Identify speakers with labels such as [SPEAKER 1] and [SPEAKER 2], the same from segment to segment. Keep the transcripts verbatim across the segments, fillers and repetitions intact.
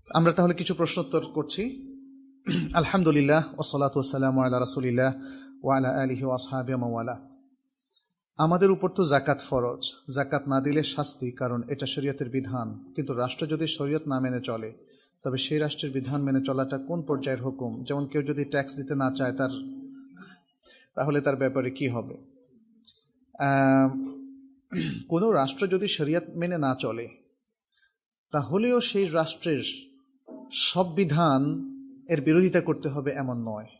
[SPEAKER 1] আমরা তাহলে কিছু প্রশ্নোত্তর করছি। আলহামদুলিল্লাহ ওয়াসসালাতু ওয়াসসালামু আলা রাসূলিল্লাহ ওয়া আলা আলিহি ওয়া আসহাবিহি ওয়া মাওয়ালা। আমাদের উপর তো যাকাত ফরজ, যাকাত না দিলে শাস্তি, কারণ এটা শরীয়তের বিধান। কিন্তু রাষ্ট্র যদি শরীয়ত না মেনে চলে তবে সেই রাষ্ট্রের বিধান মেনে চলাটা কোন পর্যায়ের হুকুম? যেমন কেউ যদি ট্যাক্স দিতে না চায় তার তাহলে তার ব্যাপারে কি হবে? কোন রাষ্ট্র যদি শরীয়ত মেনে না চলে তাহলেও সেই রাষ্ট্রের সব বিধান এর বিরোধিতা করতে হবে এমন নয়,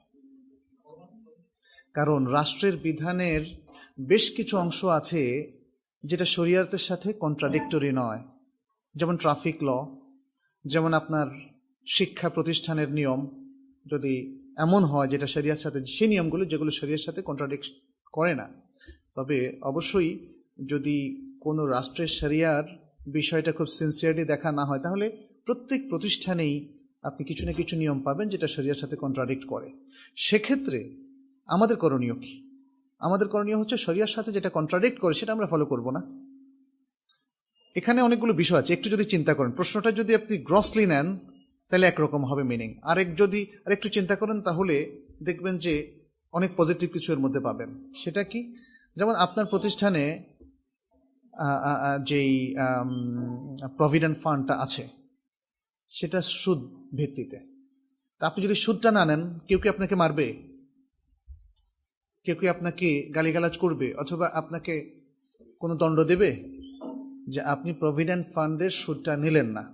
[SPEAKER 1] কারণ রাষ্ট্রের বিধানের বেশ কিছু অংশ আছে যেটা শরীয়তের সাথে কন্ট্রাডিক্টরি নয়। যেমন ট্রাফিক ল, যেমন আপনার শিক্ষা প্রতিষ্ঠানের নিয়ম যদি এমন হয় যেটা শরীয়তের সাথে, সেই নিয়মগুলো যেগুলো শরীয়তের সাথে কন্ট্রাডিক্ট করে না। তবে অবশ্যই যদি কোনো রাষ্ট্রের শরিয়ার বিষয়টা খুব সিনসিয়ারলি দেখা না হয় তাহলে প্রত্যেক প্রতিষ্ঠানেই আপনি কিছু না কিছু নিয়ম পাবেন যেটা শরিয়ার সাথে কন্ট্রাডিক্ট করে। সেক্ষেত্রে আমাদের করণীয় কি? আমাদের করণীয় হচ্ছে শরিয়ার সাথে যেটা কন্ট্রাডিক্ট করে সেটা আমরা ফলো করব না। এখানে অনেকগুলো বিষয় আছে, একটু যদি চিন্তা করেন, প্রশ্নটা যদি আপনি গ্রসলি নেন তাহলে একরকম হবে মিনিং, আরেক যদি আরেকটু চিন্তা করেন তাহলে দেখবেন যে অনেক পজিটিভ কিছু এর মধ্যে পাবেন। সেটা কি? যেমন আপনার প্রতিষ্ঠানে যেই প্রভিডেন্ট ফান্ডটা আছে সেটা সুদ ভিত্তিতে, আপনি যদি সুদটা না নেন কেউ কি আপনাকে মারবে? কেউ কি আপনাকে গালিগালাজ করবে অথবা আপনাকে কোনো দণ্ড দেবে যে আপনি প্রভিডেন্ট ফান্ডের সুদটা নিলেন না?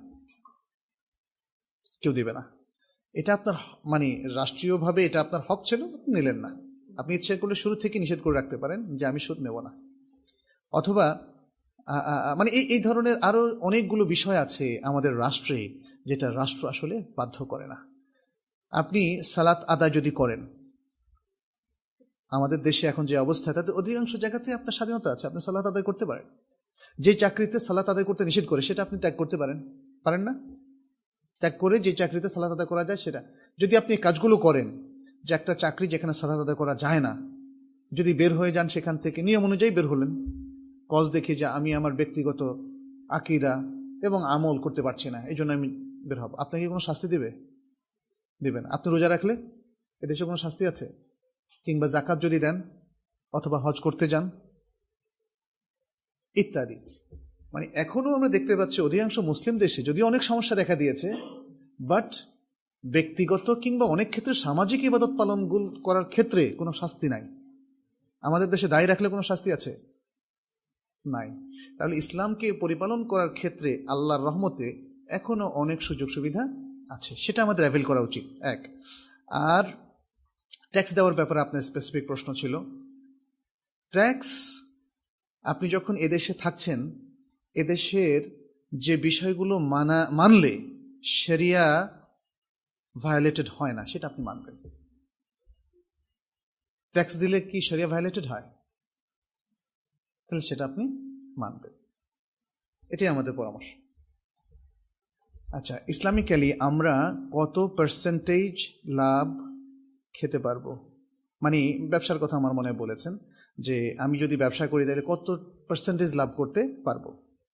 [SPEAKER 1] কেউ দিবে না। এটা আপনার মানে রাষ্ট্রীয়ভাবে এটা আপনার হক ছিল, নিলেন না। আপনি ইচ্ছে করলে শুরু থেকে নিষেধ করে রাখতে পারেন যে আমি সুদ নেব না। অথবা মানে এই এই ধরনের আরো অনেকগুলো বিষয় আছে আমাদের রাষ্ট্রে যেটা রাষ্ট্র আসলে বাধ্য করে না। আপনি সালাত আদায় যদি করেন, আমাদের দেশে এখন যে অবস্থা তাতে অধিকাংশ জায়গাতে আপনার স্বাধীনতা আছে, আপনি সালাত আদায় করতে পারেন। যে চাকরিতে সালাত আদায় করতে নিষেধ করে সেটা আপনি ত্যাগ করতে পারেন, পারেন না? ত্যাগ করে যে চাকরিতে সালাত আদায় করা যায় সেটা যদি আপনি কাজগুলো করেন, যে একটা চাকরি যেখানে সালাত আদায় করা যায় না, যদি বের হয়ে যান সেখান থেকে নিয়ম অনুযায়ী বের হলেন, কজ দেখে যে আমি আমার ব্যক্তিগত আকীদা এবং আমল করতে পারছি না এই জন্য আমি বের হব, আপনাকে কোনো শাস্তি দিবে? দিবে না। আপনি রোজা রাখলে এদেশে কোনো শাস্তি আছে? কিংবা যাকাত যদি দেন অথবা হজ করতে যান ইত্যাদি, মানে এখনো আমরা দেখতে পাচ্ছি অধিকাংশ মুসলিম দেশে যদিও অনেক সমস্যা দেখা দিয়েছে, বাট ব্যক্তিগত কিংবা অনেক ক্ষেত্রে সামাজিক ইবাদত পালন করার ক্ষেত্রে কোনো শাস্তি নাই। আমাদের দেশে দায়ী রাখলে কোনো শাস্তি আছে? নাই। তাহলে ইসলামকে পরিপালন করার ক্ষেত্রে আল্লাহর রহমতে এখনো অনেক সুযোগ সুবিধা আছে, সেটা আমাদের অ্যাভেল করা উচিত। এক। আর ট্যাক্স দেওয়ার ব্যাপারে আপনার স্পেসিফিক প্রশ্ন ছিল। ট্যাক্স আপনি যখন এদেশে থাকছেন, এদেশের যে বিষয়গুলো মানা মানলে শরিয়া ভায়োলেটেড হয় না সেটা আপনি মানবেন। ট্যাক্স দিলে কি শরিয়া ভায়োলেটেড হয়? তাহলে সেটা আপনি মানবেন, এটাই আমাদের পরামর্শ। আচ্ছা, ইসলামিক্যালি আমরা কত পার্সেন্টেজ লাভ খেতে পারবো? মানে ব্যবসার কথা আমার মনে বলেছেন যে আমি যদি ব্যবসা করি তাহলে কত পার্সেন্টেজ লাভ করতে পারবো?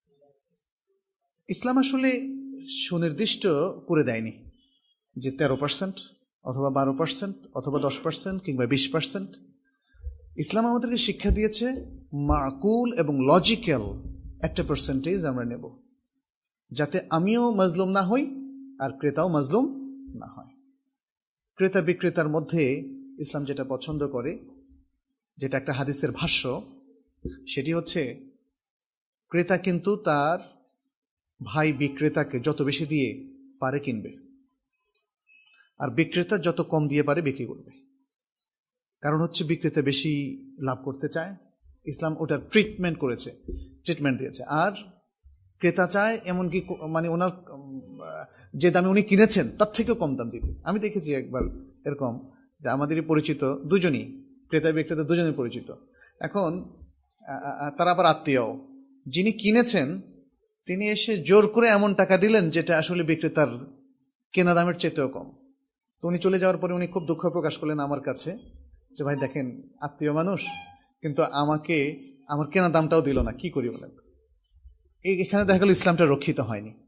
[SPEAKER 1] ইসলাম আসলে সুনির্দিষ্ট করে দেয়নি যে তেরো পার্সেন্ট অথবা বারো পার্সেন্ট অথবা দশ পার্সেন্ট কিংবা বিশ পার্সেন্ট। ইসলাম আমাদেরকে শিক্ষা দিয়েছে মাকুল এবং লজিক্যাল একটা পার্সেন্টেজ আমরা নেব, যাতে আমিও মাজলুম না হই আর ক্রেতাও মাজলুম না হয়। ক্রেতা বিক্রেতার মধ্যে ইসলাম যেটা পছন্দ করে, যেটা একটা হাদিসের ভাষ্য, সেটি হচ্ছে ক্রেতা কিন্তু তার ভাই বিক্রেতাকে যত বেশি দিয়ে পারে কিনবে, আর বিক্রেতা যত কম দিয়ে পারে বিক্রি করবে। কারণ হচ্ছে বিক্রেতা বেশি লাভ করতে চায়, ইসলাম ওটার ট্রিটমেন্ট করেছে, ট্রিটমেন্ট দিয়েছে। আর ক্রেতা চায় এমনকি মানে ওনার যে দামে উনি কিনেছেন তার থেকেও কম দাম দিতে। আমি দেখেছি একবার এরকম যে আমাদেরই পরিচিত দুজনই, ক্রেতা বিক্রেতা দুজনই পরিচিত। এখন তারা আবার আত্মীয়, যিনি কিনেছেন তিনি এসে জোর করে এমন টাকা দিলেন যেটা আসলে বিক্রেতার কেনা দামের চেয়েও কম। তো উনি চলে যাওয়ার পরে উনি খুব দুঃখ প্রকাশ করলেন আমার কাছে যে ভাই দেখেন আত্মীয় মানুষ কিন্তু আমাকে আমার কেনা দামটাও দিল না, কি করি বলেন। এখানে দেখা গেল ইসলামটা রক্ষিত হয়নি।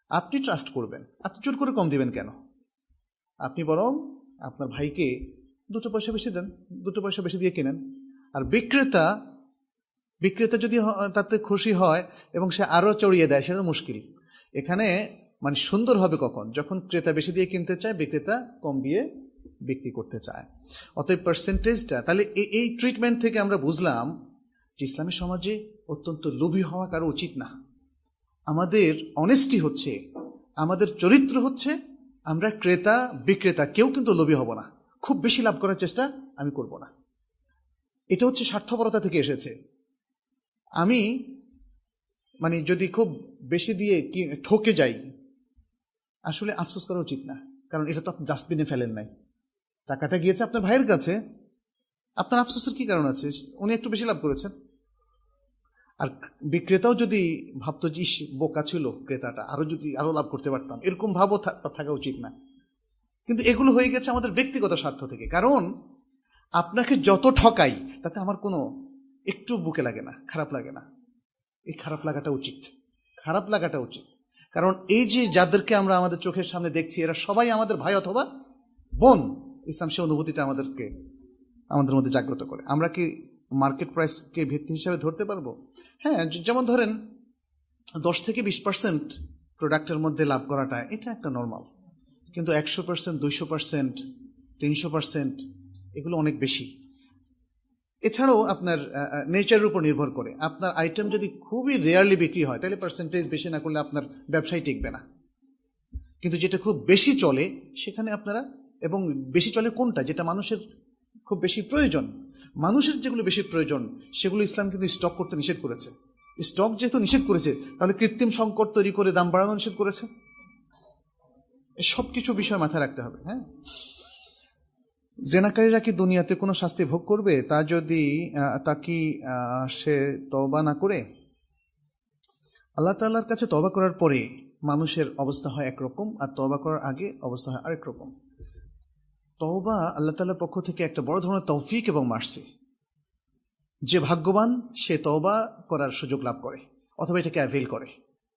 [SPEAKER 1] আপনি ট্রাস্ট করবেন, আপনি জোর করে কম দিবেন কেন? আপনি বরং আপনার ভাইকে দুটো পয়সা বেশি দেন, দুটো পয়সা বেশি দিয়ে কিনেন। আর বিক্রেতা বিক্রেতা যদি তাতে খুশি হয় এবং সে আরো চড়িয়ে দেয়, সেটা মুশকিল। এখানে মানে সুন্দর হবে কখন? যখন ক্রেতা বেশি দিয়ে কিনতে চায়, বিক্রেতা কম দিয়ে বিক্রি করতে চায়। অতএব পার্সেন্টেজটা, তাহলে এই ট্রিটমেন্ট থেকে আমরা বুঝলাম যে ইসলামী সমাজে অত্যন্ত লোভী হওয়া কারো উচিত না। আমাদের অনেস্টি হচ্ছে, আমাদের চরিত্র হচ্ছে, আমরা ক্রেতা বিক্রেতা কেউ কিন্তু লোভী হব না। খুব বেশি লাভ করার চেষ্টা আমি করব না। এটা হচ্ছে স্বার্থপরতা থেকে এসেছে। আমি মানে যদি খুব বেশি দিয়ে ঠকে যাই, আসলে আফসোস করা উচিত না, কারণ এটা তো আপনি ডাস্টবিনে ফেলেন নাই, টাকাটা গিয়েছে আপনার ভাইয়ের কাছে, আপনার আফসোসের কি কারণ আছে? উনি একটু বেশি লাভ করেছেন। আর বিক্রেতাও যদি ভাবতো যে ইস বোকা ছিল ক্রেতাটা, আরো যদি আরো লাভ করতে পারতাম, এরকম ভাবও থাকা উচিত না। কিন্তু এগুলো হয়ে গেছে আমাদের ব্যক্তিগত স্বার্থ থেকে। কারণ আপনাকে যত ঠকাই তাতে আমার কোনো একটু বুকে লাগে না, খারাপ লাগে না। এই খারাপ লাগাটা উচিত, খারাপ লাগাটা উচিত। কারণ এই যে যাদেরকে আমরা আমাদের চোখের সামনে দেখছি, এরা সবাই আমাদের ভাই অথবা বোন। ইসলাম সে অনুভূতিটা আমাদেরকে আমাদের মধ্যে জাগ্রত করে। আমরা কি মার্কেট প্রাইসকে ভিত্তি হিসাবে ধরতে পারবো? হ্যাঁ, যেমন ধরেন দশ থেকে বিশ পার্সেন্ট প্রোডাক্টের মধ্যে লাভ করাটা এটা একটা নর্মাল। কিন্তু একশো পার্সেন্ট, দুইশো পার্সেন্ট, তিনশো পার্সেন্ট এগুলো অনেক বেশি। এছাড়াও আপনার নেচারের উপর নির্ভর করে। আপনার আইটেম যদি খুবই রেয়ারলি বিক্রি হয়, তাহলে পার্সেন্টেজ বেশি না করলে আপনার ব্যবসায় টিকবে না। কিন্তু যেটা খুব বেশি চলে সেখানে আপনারা, এবং বেশি চলে কোনটা, যেটা মানুষের খুব বেশি প্রয়োজন, মানুষের যেগুলো বেশি প্রয়োজন সেগুলো ইসলাম কিন্তু স্টক করতে নিষেধ করেছে। স্টক যেহেতু নিষেধ করেছে, তাহলে কৃত্রিম সংকট তৈরি করে দাম বাড়ানো নিষেধ করেছে। সবকিছু বিষয় মাথায় রাখতে হবে। হ্যাঁ, জেনাকারীরা কি দুনিয়াতে কোনো শাস্তি ভোগ করবে তা যদি তা কি সে তওবা না করে? আল্লাহ তাআলার কাছে তওবা করার পরে মানুষের অবস্থা হয় একরকম, আর তওবা করার আগে অবস্থা হয় আরেক রকম। তওবা আল্লাহ তাআলার পক্ষ থেকে একটা বড় ধরনের তৌফিক এবং মার্সি। যে ভাগ্যবান সে তওবা করার সুযোগ লাভ করে অথবা এটাকে অ্যাভেল করে।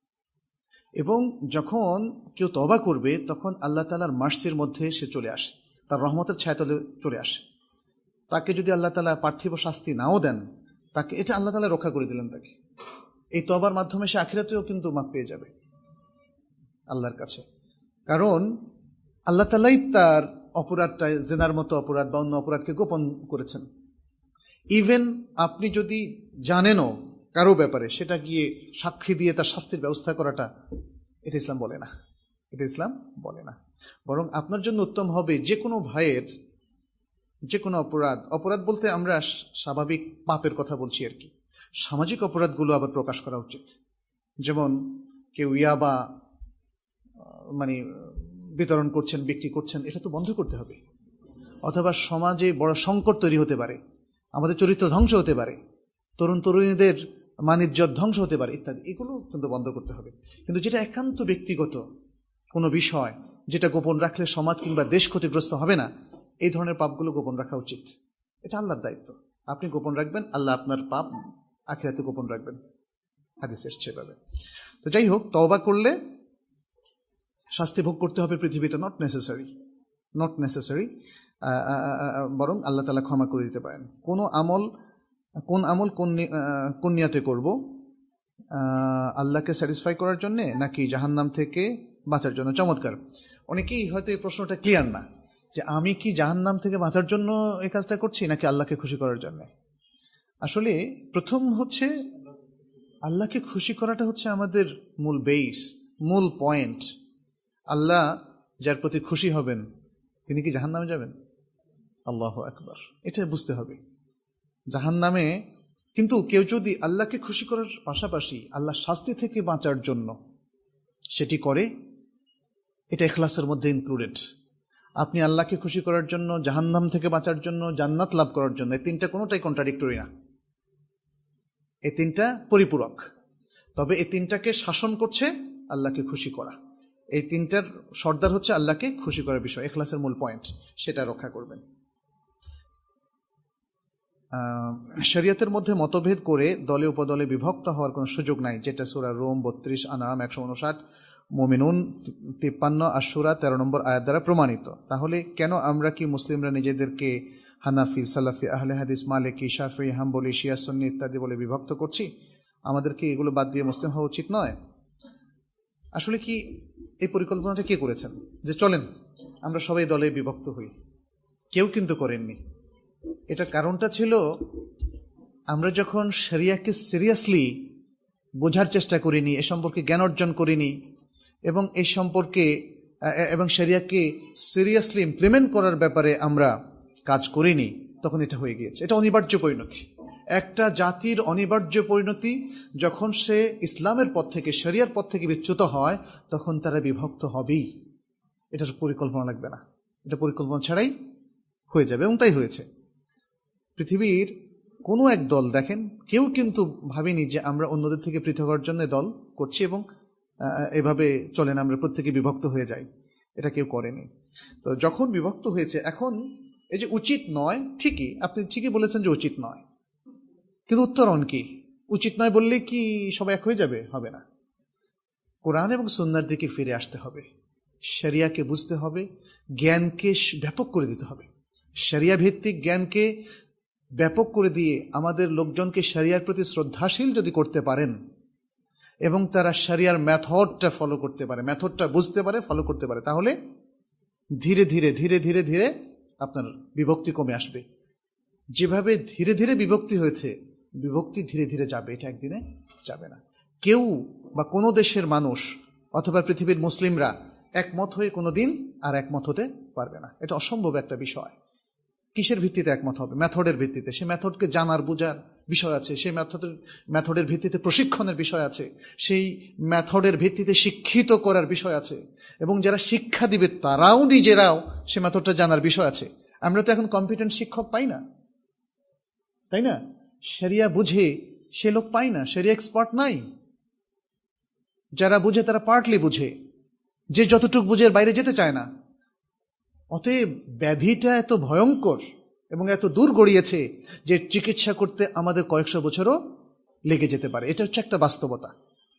[SPEAKER 1] এবং যখন কেউ তওবা করবে তখন আল্লাহ তাআলার মার্সির মধ্যে সে চলে আসে, তার রহমতের ছায়াতলে চলে আসে। তাকে যদি আল্লাহ তাআলা পার্থিব শাস্তি নাও দেন, তাকে এটা আল্লাহ তাআলা রক্ষা করে দিলেন তাকে। এই তওবার মাধ্যমে সে আখিরাতেও কিন্তু মাফ পেয়ে যাবে আল্লাহর কাছে। কারণ আল্লাহ তাআলাই তার অপরাধটা, জিনার মতো অপরাধ বা অন্য অপরাধকে গোপন করেছেন। ইভেন আপনি যদি জানেনও কারো ব্যাপারে, সেটা গিয়ে সাক্ষী দিয়ে তার শাস্তির ব্যবস্থা করাটা, এটা ইসলাম বলে না, এটা ইসলাম বলে না। বরং আপনার জন্য উত্তম হবে যে কোনো ভাইয়ের যে কোনো অপরাধ, অপরাধ বলতে আমরা স্বাভাবিক পাপের কথা বলছি আর কি, সামাজিক অপরাধগুলো আবার প্রকাশ করা উচিত। যেমন কেউ ইয়াবা মানে বিতরণ করছেন, বিক্রি করছেন, এটা তো বন্ধ করতে হবে। অথবা সমাজে বড় সংকট তৈরি হতে পারে, আমাদের চরিত্র ধ্বংস হতে পারে, তরুণ তরুণীদের মানিজ্জত ধ্বংস হতে পারে ইত্যাদি, এগুলো কিন্তু বন্ধ করতে হবে। কিন্তু যেটা একান্ত ব্যক্তিগত কোনো বিষয়, যেটা গোপন রাখলে সমাজ কিংবা দেশ ক্ষতিগ্রস্ত হবে না, এই ধরনের পাপগুলো গোপন রাখা উচিত। এটা আল্লাহর দায়িত্ব। আপনি গোপন রাখবেন, আল্লাহ আপনার পাপ আখিরাতে গোপন রাখবেন। হাদিস এসছে এভাবে। তো যাই হোক, তওবা করলে শাস্তি ভোগ করতে হবে পৃথিবীতে, নট নেসেসারি, নট নেসেসারি বরং আল্লাহ তাআলা ক্ষমা করে দিতে পারেন। কোন আমল কোন আমল কোন নিয়তে করব? আল্লাহকে স্যাটিসফাই করার জন্য নাকি জাহান্নাম থেকে বাঁচার জন্য? চমৎকার। অনেকেই হয়তো এই প্রশ্নটা ক্লিয়ার না যে আমি কি জাহান্নাম থেকে বাঁচার জন্য এই কাজটা করছি নাকি আল্লাহকে খুশি করার জন্য। আসলে প্রথম হচ্ছে আল্লাহকে খুশি করাটা হচ্ছে আমাদের মূল বেস, মূল পয়েন্ট। আল্লাহ যার প্রতি খুশি হবেন তিনি কি জাহান্নামে যাবেন? আল্লাহু আকবার, এটা বুঝতে হবে। জাহান্নামে কিন্তু কেউ যদি আল্লাহকে খুশি করার পাশাপাশি আল্লাহ শাস্তি থেকে বাঁচার জন্য সেটি করে, এটা ইখলাসের মধ্যে ইনক্লুডেড। আপনি আল্লাহকে খুশি করার জন্য, জাহান্নাম থেকে বাঁচার জন্য, জান্নাত লাভ করার জন্য, এই তিনটা কোনোটাই কন্ট্রাডিক্টরি না, এই তিনটা পরিপূরক। তবে এই তিনটাকে শাসন করছে আল্লাহকে খুশি করা। এই তিনটার সর্দার হচ্ছে আল্লাহকে খুশি করার বিষয়, ইখলাসের মূল পয়েন্ট, সেটা রক্ষা করবেন। শরিয়তের মধ্যে মতভেদ করে দলে উপদলে বিভক্ত হওয়ার কোনো সুযোগ নাই, যেটা সূরা রুম বত্রিশ, আনাম একশো উনষাট মুমিনুন তিপ্পান্ন আশুরা তেরো নম্বর আয়াত দ্বারা প্রমাণিত। তাহলে কেন আমরা কি মুসলিমরা নিজেদেরকে হানাফি, সালাফি, আহলে হাদিস, মালিকি, শাফিঈ, হাম্বলি, শিয়া, সুন্নি ইত্যাদি বলে বিভক্ত করছি? আমাদেরকে এগুলো বাদ দিয়ে মুসলিম হওয়া উচিত নয়? আসলে কি এই পরিকল্পনাটা কে করেছেন যে চলেন আমরা সবাই দলে বিভক্ত হই? কেউ কিন্তু করেননি। এটা কারণটা ছিল, আমরা যখন শরিয়াকে সিরিয়াসলি বোঝার চেষ্টা করিনি, এ সম্পর্কে জ্ঞান অর্জন করিনি, এবং এই সম্পর্কে এবং শরিয়াকে সিরিয়াসলি ইমপ্লিমেন্ট করার ব্যাপারে আমরা কাজ করিনি, তখন এটা হয়ে গিয়েছে। এটা অনিবার্য পরিণতি। একটা জাতির অনিবার্য পরিণতি, যখন সে ইসলামের পথ থেকে, শরিয়ার পথ থেকে বিচ্যুত হয়, তখন তারা বিভক্ত হবেই। এটার পরিকল্পনা লাগবে না, এটা পরিকল্পনা ছাড়াই হয়ে যাবে, এবং তাই হয়েছে। পৃথিবীর কোনো এক দল দেখেন, কেউ কিন্তু ভাবেনি যে আমরা অন্যদের থেকে পৃথক হওয়ার জন্য দল করছি এবং এভাবে চলেন আমরা প্রত্যেকে বিভক্ত হয়ে যাই। এটা কেউ করেনি। তো যখন বিভক্ত হয়েছে, এখন এই যে উচিত নয়, ঠিকই আপনি ঠিকই বলেছেন যে উচিত নয়, কিন্তু উত্তরণ কি? উচিত নয় বললে কি সবাই এক হয়ে যাবে? হবে না। কোরআন এবং সুন্নাহর দিকে ফিরে আসতে হবে, শরিয়াকে বুঝতে হবে, জ্ঞানকে ব্যাপক করে দিতে হবে। শরিয়া ভিত্তিক জ্ঞানকে ব্যাপক করে দিয়ে আমাদের লোকজনকে শরিয়ার প্রতি শ্রদ্ধাশীল যদি করতে পারেন, এবং তারা শরিয়ার মেথডটা ফলো করতে পারে, মেথডটা বুঝতে পারে, ফলো করতে পারে, তাহলে ধীরে ধীরে ধীরে ধীরে ধীরে আপনার বিভক্তি কমে আসবে। যেভাবে ধীরে ধীরে বিভক্তি হয়েছে, বিভক্তি ধীরে ধীরে যাবে, এটা একদিনে যাবে না। কেউ বা কোনো দেশের মানুষ অথবা পৃথিবীর মুসলিমরা একমত হয়ে কোনোদিন আর একমত হতে পারবে না। এটা অসম্ভব একটা বিষয়। কিসের ভিত্তিতে একমত হবে? মেথডের ভিত্তিতে। সেই মেথডকে জানার বোঝার বিষয় আছে, সেই মেথডের মেথডের ভিত্তিতে প্রশিক্ষণের বিষয় আছে, সেই মেথডের ভিত্তিতে শিক্ষিত করার বিষয় আছে, এবং যারা শিক্ষা দিবে তারাও নিজেরাও সে মেথডটা জানার বিষয় আছে। আমরা তো এখন কম্পিটেন্ট শিক্ষক পাই না, তাই না? শরিয়া বুঝে সে লোক পাই না, শরিয়া এক্সপার্ট নাই। যারা বুঝে তারা পার্টলি বুঝে, যে যতটুকু বুঝে এর বাইরে যেতে চায় না। অতএব ব্যাধিটা এত ভয়ঙ্কর এবং এত দূর গড়িয়েছে যে চিকিৎসা করতে আমাদের কয়েকশো বছরও লেগে যেতে পারে। এটা হচ্ছে একটা বাস্তবতা।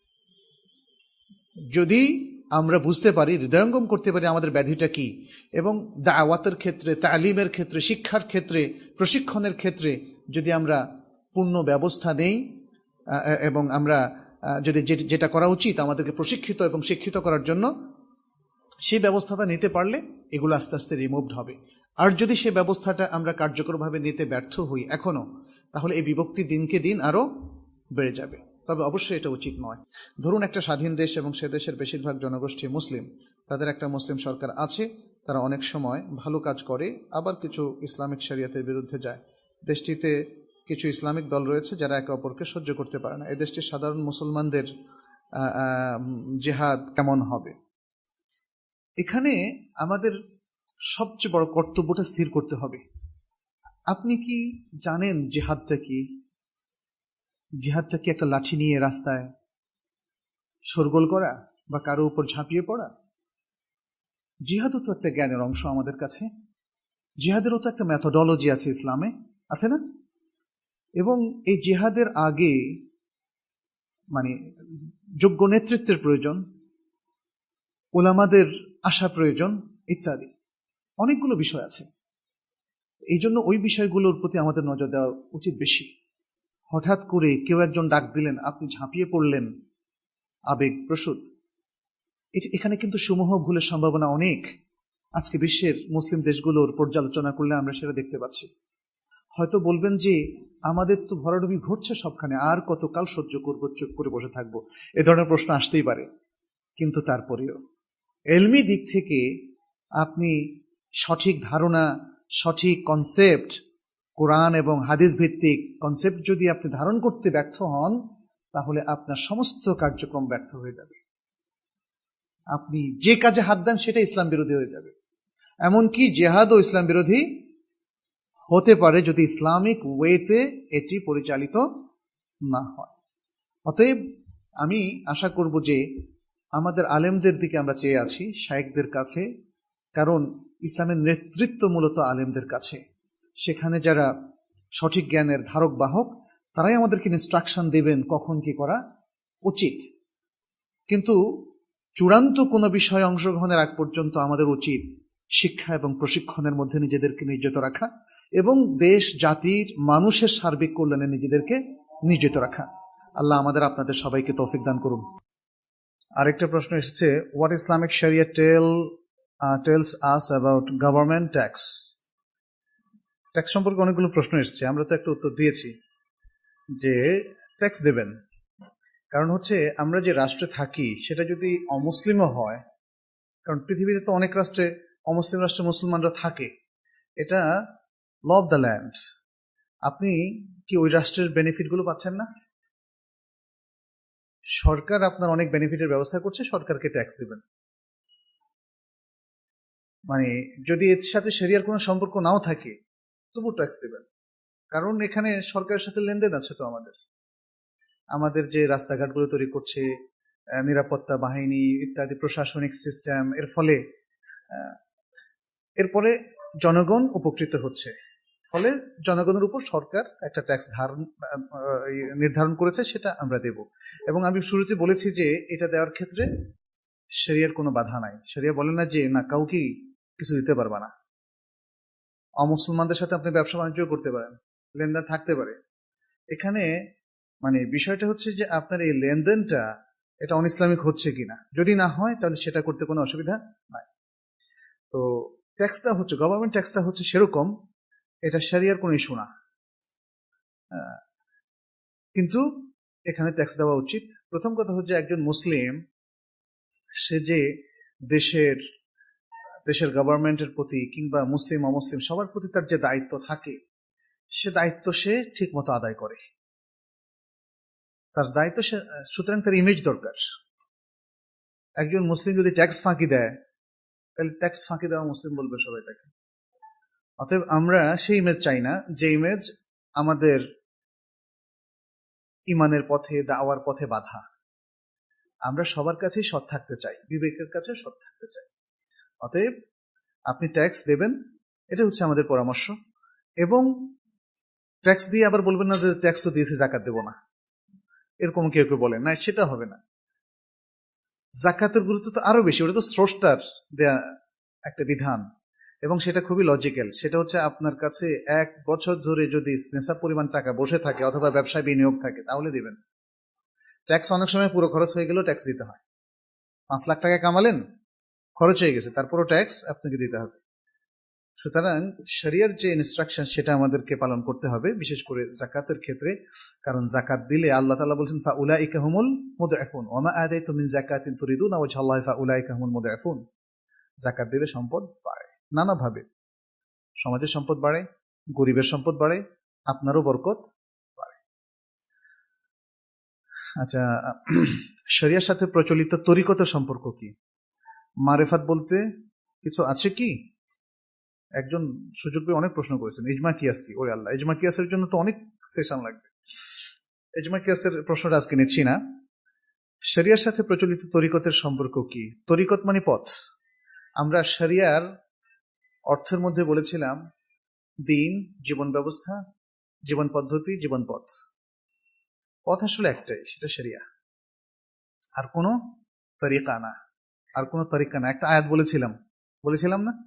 [SPEAKER 1] যদি আমরা বুঝতে পারি, হৃদয়ঙ্গম করতে পারি আমাদের ব্যাধিটা কি, এবং দাওয়াতের ক্ষেত্রে, তালিমের ক্ষেত্রে, শিক্ষার ক্ষেত্রে, প্রশিক্ষণের ক্ষেত্রে যদি আমরা পূর্ণ ব্যবস্থা নেই, এবং আমরা যদি যেটা করা উচিত আমাদেরকে প্রশিক্ষিত এবং শিক্ষিত করার জন্য, সেই ব্যবস্থাটা নিতে পারলে এগুলো আস্তে আস্তে রিমুভড হবে। আর যদি সে ব্যবস্থাটা আমরা কার্যকরভাবে নিতে ব্যর্থ হই এখনো, তাহলে এই বিভক্তি দিনকে দিন আরো বেড়ে যাবে। তবে অবশ্যই এটা উচিত নয়। ধরুন একটা স্বাধীন দেশ এবং সে দেশের বেশিরভাগ জনগোষ্ঠী মুসলিম, তাদের একটা মুসলিম সরকার আছে, তারা অনেক সময় ভালো কাজ করে, আবার কিছু ইসলামিক শরিয়াতের বিরুদ্ধে যায়। দেশটিতে কিছু ইসলামিক দল রয়েছে যারা একে অপরকে সহ্য করতে পারে না। এই দেশটির সাধারণ মুসলমানদের জিহাদ কেমন হবে? এখানে আমাদের সবচেয়ে বড় কর্তব্যটা স্থির করতে হবে। আপনি কি জানেন জিহাদটা কি? জিহাদটা কি একটা লাঠি নিয়ে রাস্তায় শোরগোল করা বা কারো উপর ঝাঁপিয়ে পড়া? জিহাদও তো একটা জ্ঞানের অংশ আমাদের কাছে। জিহাদেরও তো একটা মেথোডোলজি আছে ইসলামে, আছে না? এবং এই জিহাদের আগে মানে যোগ্য নেতৃত্বের প্রয়োজন, ওলামাদের আসা প্রয়োজন, ইত্যাদি অনেকগুলো বিষয় আছে। এই জন্য ওই বিষয়গুলোর প্রতি আমাদের নজর দেওয়া উচিত বেশি। হঠাৎ করে কেউ একজন ডাক দিলেন, আপনি ঝাঁপিয়ে পড়লেন আবেগ প্রসূত, এখানে কিন্তু সমূহ ভুলের সম্ভাবনা অনেক। আজকে বিশ্বের মুসলিম দেশগুলোর পর্যালোচনা করলে আমরা সেটা দেখতে পাচ্ছি। হয়তো বলবেন যে আমাদের তো ভরাডুবি ঘটছে সবখানে, আর কতকাল সহ্য করবো, চুপ করে বসে থাকবো, এ ধরনের প্রশ্ন আসতেই পারে। কিন্তু তারপরেও এলমি দিক থেকে আপনি সঠিক ধারণা, সঠিক কনসেপ্ট, কোরআন এবং হাদিস ভিত্তিক কনসেপ্ট যদি আপনি ধারণ করতে ব্যর্থ হন, তাহলে আপনার সমস্ত কার্যক্রম ব্যর্থ হয়ে যাবে। আপনি যে কাজে হাত দেন সেটা ইসলাম বিরোধী হয়ে যাবে। এমনকি জিহাদও ইসলাম বিরোধী হতে পারে যদি ইসলামিক ওয়েতে এটি পরিচালিত না হয়। অতএব আমি আশা করব যে আমাদের আলেমদের দিকে আমরা চেয়ে আছি, শায়েখদের কাছে, কারণ ইসলামের নেতৃত্ব মূলত আলেমদের কাছে। সেখানে যারা সঠিক জ্ঞানের ধারক বাহক, তারাই আমাদেরকে ইনস্ট্রাকশন দেবেন কখন কি করা উচিত। কিন্তু চূড়ান্ত কোনো বিষয়ে অংশগ্রহণের আগ পর্যন্ত আমাদের উচিত শিক্ষা এবং প্রশিক্ষণের মধ্যে নিজেদেরকে নিয়োজিত রাখা এবং দেশ জাতির মানুষের সার্বিক কল্যাণে নিজেদেরকে নিয়োজিত রাখা। আল্লাহ আমাদের আপনাদের সবাইকে তৌফিক দান করুন। আরেকটা প্রশ্ন এসেছে, what Islamic sharia tell tells us about government tax. Tax সম্পর্কে অনেকগুলো প্রশ্ন এসেছে, আমরা তো একটা উত্তর দিয়েছি যে ট্যাক্স দেবেন। কারণ হচ্ছে আমরা যে রাষ্ট্রে থাকি সেটা যদি অমুসলিমও হয়, কারণ পৃথিবীতে তো অনেক রাষ্ট্রে অমুসলিম রাষ্ট্রে মুসলমানরা থাকে, এটা ল অফ দ্য ল্যান্ড। আপনি কি ওই রাষ্ট্রের বেনিফিট গুলো পাচ্ছেন না? সরকার আপনার অনেক বেনিফিটের ব্যবস্থা করছে, সরকারকে ট্যাক্স দিবেন। মানে যদি এর সাথে শরিয়ার কোনো সম্পর্ক নাও থাকে তবু ট্যাক্স দিবেন, কারণ এখানে সরকারের সাথে লেনদেন আছে। তো আমাদের আমাদের যে রাস্তাঘাটগুলো তৈরি করছে, নিরাপত্তা বাহিনী ইত্যাদি প্রশাসনিক সিস্টেম, এর ফলে এরপরে জনগণ উপকৃত হচ্ছে। ফলে জনগণের উপর সরকার একটা ট্যাক্স ধারণ নির্ধারণ করেছে, সেটা আমরা দেব। এবং আমি শুরুতে বলেছি যে এটা দেওয়ার ক্ষেত্রে শরিয়ার কোনো বাধা নাই। শরিয়া বলে না যে না কাউকে কিছু দিতে পারবা না। অমুসলমানদের সাথে আপনি ব্যবসা বাণিজ্য করতে পারেন, লেনদেন থাকতে পারে। এখানে মানে বিষয়টা হচ্ছে যে আপনার এই লেনদেনটা এটা অন ইসলামিক হচ্ছে কিনা। যদি না হয় তাহলে সেটা করতে কোনো অসুবিধা নাই। তো ট্যাক্সটা হচ্ছে গভর্নমেন্ট ট্যাক্সটা হচ্ছে সেরকম, এটা শরিয়ার কোনো ইস্যু না, কিন্তু এখানে ট্যাক্স দেওয়া উচিত। প্রথম কথা হচ্ছে একজন মুসলিম সে যে দেশের দেশের গভর্নমেন্টের প্রতি কিংবা মুসলিম অমুসলিম সবার প্রতি তার যে দায়িত্ব থাকে, সে দায়িত্ব সে ঠিক মতো আদায় করে। তার দায়িত্ব সে, সুতরাং তার ইমেজ দরকার। একজন মুসলিম যদি ট্যাক্স ফাঁকি দেয় তাহলে ট্যাক্স ফাঁকি দেওয়া মুসলিম বলবে সবাই তাকে। অতএব আমরা সেই ইমেজ চাই না যে ইমেজ আমাদের ইমানের পথে দাওয়ার পথে বাধা। আমরা সবার কাছেই সৎ থাকতে চাই, বিবেকের কাছে সৎ থাকতে চাই। অতএব আপনি ট্যাক্স দেবেন, এটা হচ্ছে আমাদের পরামর্শ। এবং ট্যাক্স দিয়ে আবার বলবেন না যে ট্যাক্স তো দিয়েছি জাকাত দেব না, এরকম কেউ কেউ বলেন না, সেটা হবে না। জাকাতের গুরুত্ব তো আরো বেশি, ওটা তো স্রষ্টার দেয়া একটা বিধান এবং সেটা খুবই লজিক্যাল। সেটা হচ্ছে আপনার কাছে এক বছর ধরে যদি নেশাব পরিমাণ টাকা বসে থাকে অথবা ব্যবসায় বিনিয়োগ থাকে তাহলে দিবেন। ট্যাক্স অনেক সময় পুরো খরচ হয়ে গেলেও ট্যাক্স দিতে হয়। পাঁচ লাখ টাকা কামালেন, খরচ হয়ে গেছে, তারপরও ট্যাক্স আপনাকে দিতে হবে। সুতরাং শরিয়ার যে ইনস্ট্রাকশন সেটা আমাদেরকে পালন করতে হবে, বিশেষ করে যাকাতের ক্ষেত্রে। কারণ যাকাত দিলে আল্লাহ তাআলা বলেছেন ফাউলাইকা হুমুল মুদঈফুন ওয়া মা আতাইতুম মিন যাকাতিন তুরিদুনা ওয়াজহাল্লাহি ফাউলাইকা হুমুল মুদঈফুন। যাকাত দিলে সম্পদ বাড়ে নানাভাবে, সমাজের সম্পদ বাড়ে, গরিবের সম্পদ বাড়ে, আপনারও বরকত বাড়ে। আচ্ছা, শরিয়ার সাথে প্রচলিত তরিকতের সম্পর্ক কি? মারেফাত বলতে কিছু আছে কি? একজন সুযোগ পেয়ে অনেক প্রশ্ন করেছেন, ইজমা কিয়াস কি? ওরে আল্লাহ, ইজমা কিয়াসের জন্য তো অনেক সেশন লাগবে। ইজমা কিয়াসের প্রশ্নটা আজকে নিচ্ছি না। শরিয়ার সাথে প্রচলিত তরিকতের সম্পর্ক কি? তরিকত মানে পথ। আমরা শরিয়ার অর্থের মধ্যে বলেছিলাম দিন, জীবন ব্যবস্থা, জীবন পদ্ধতি, জীবন পথ। পথ আসলে একটাই, সেটা শরিয়া, আর কোনো তরিকা না, আর কোনো তরিকা না। একটা আয়াত বলেছিলাম বলেছিলাম না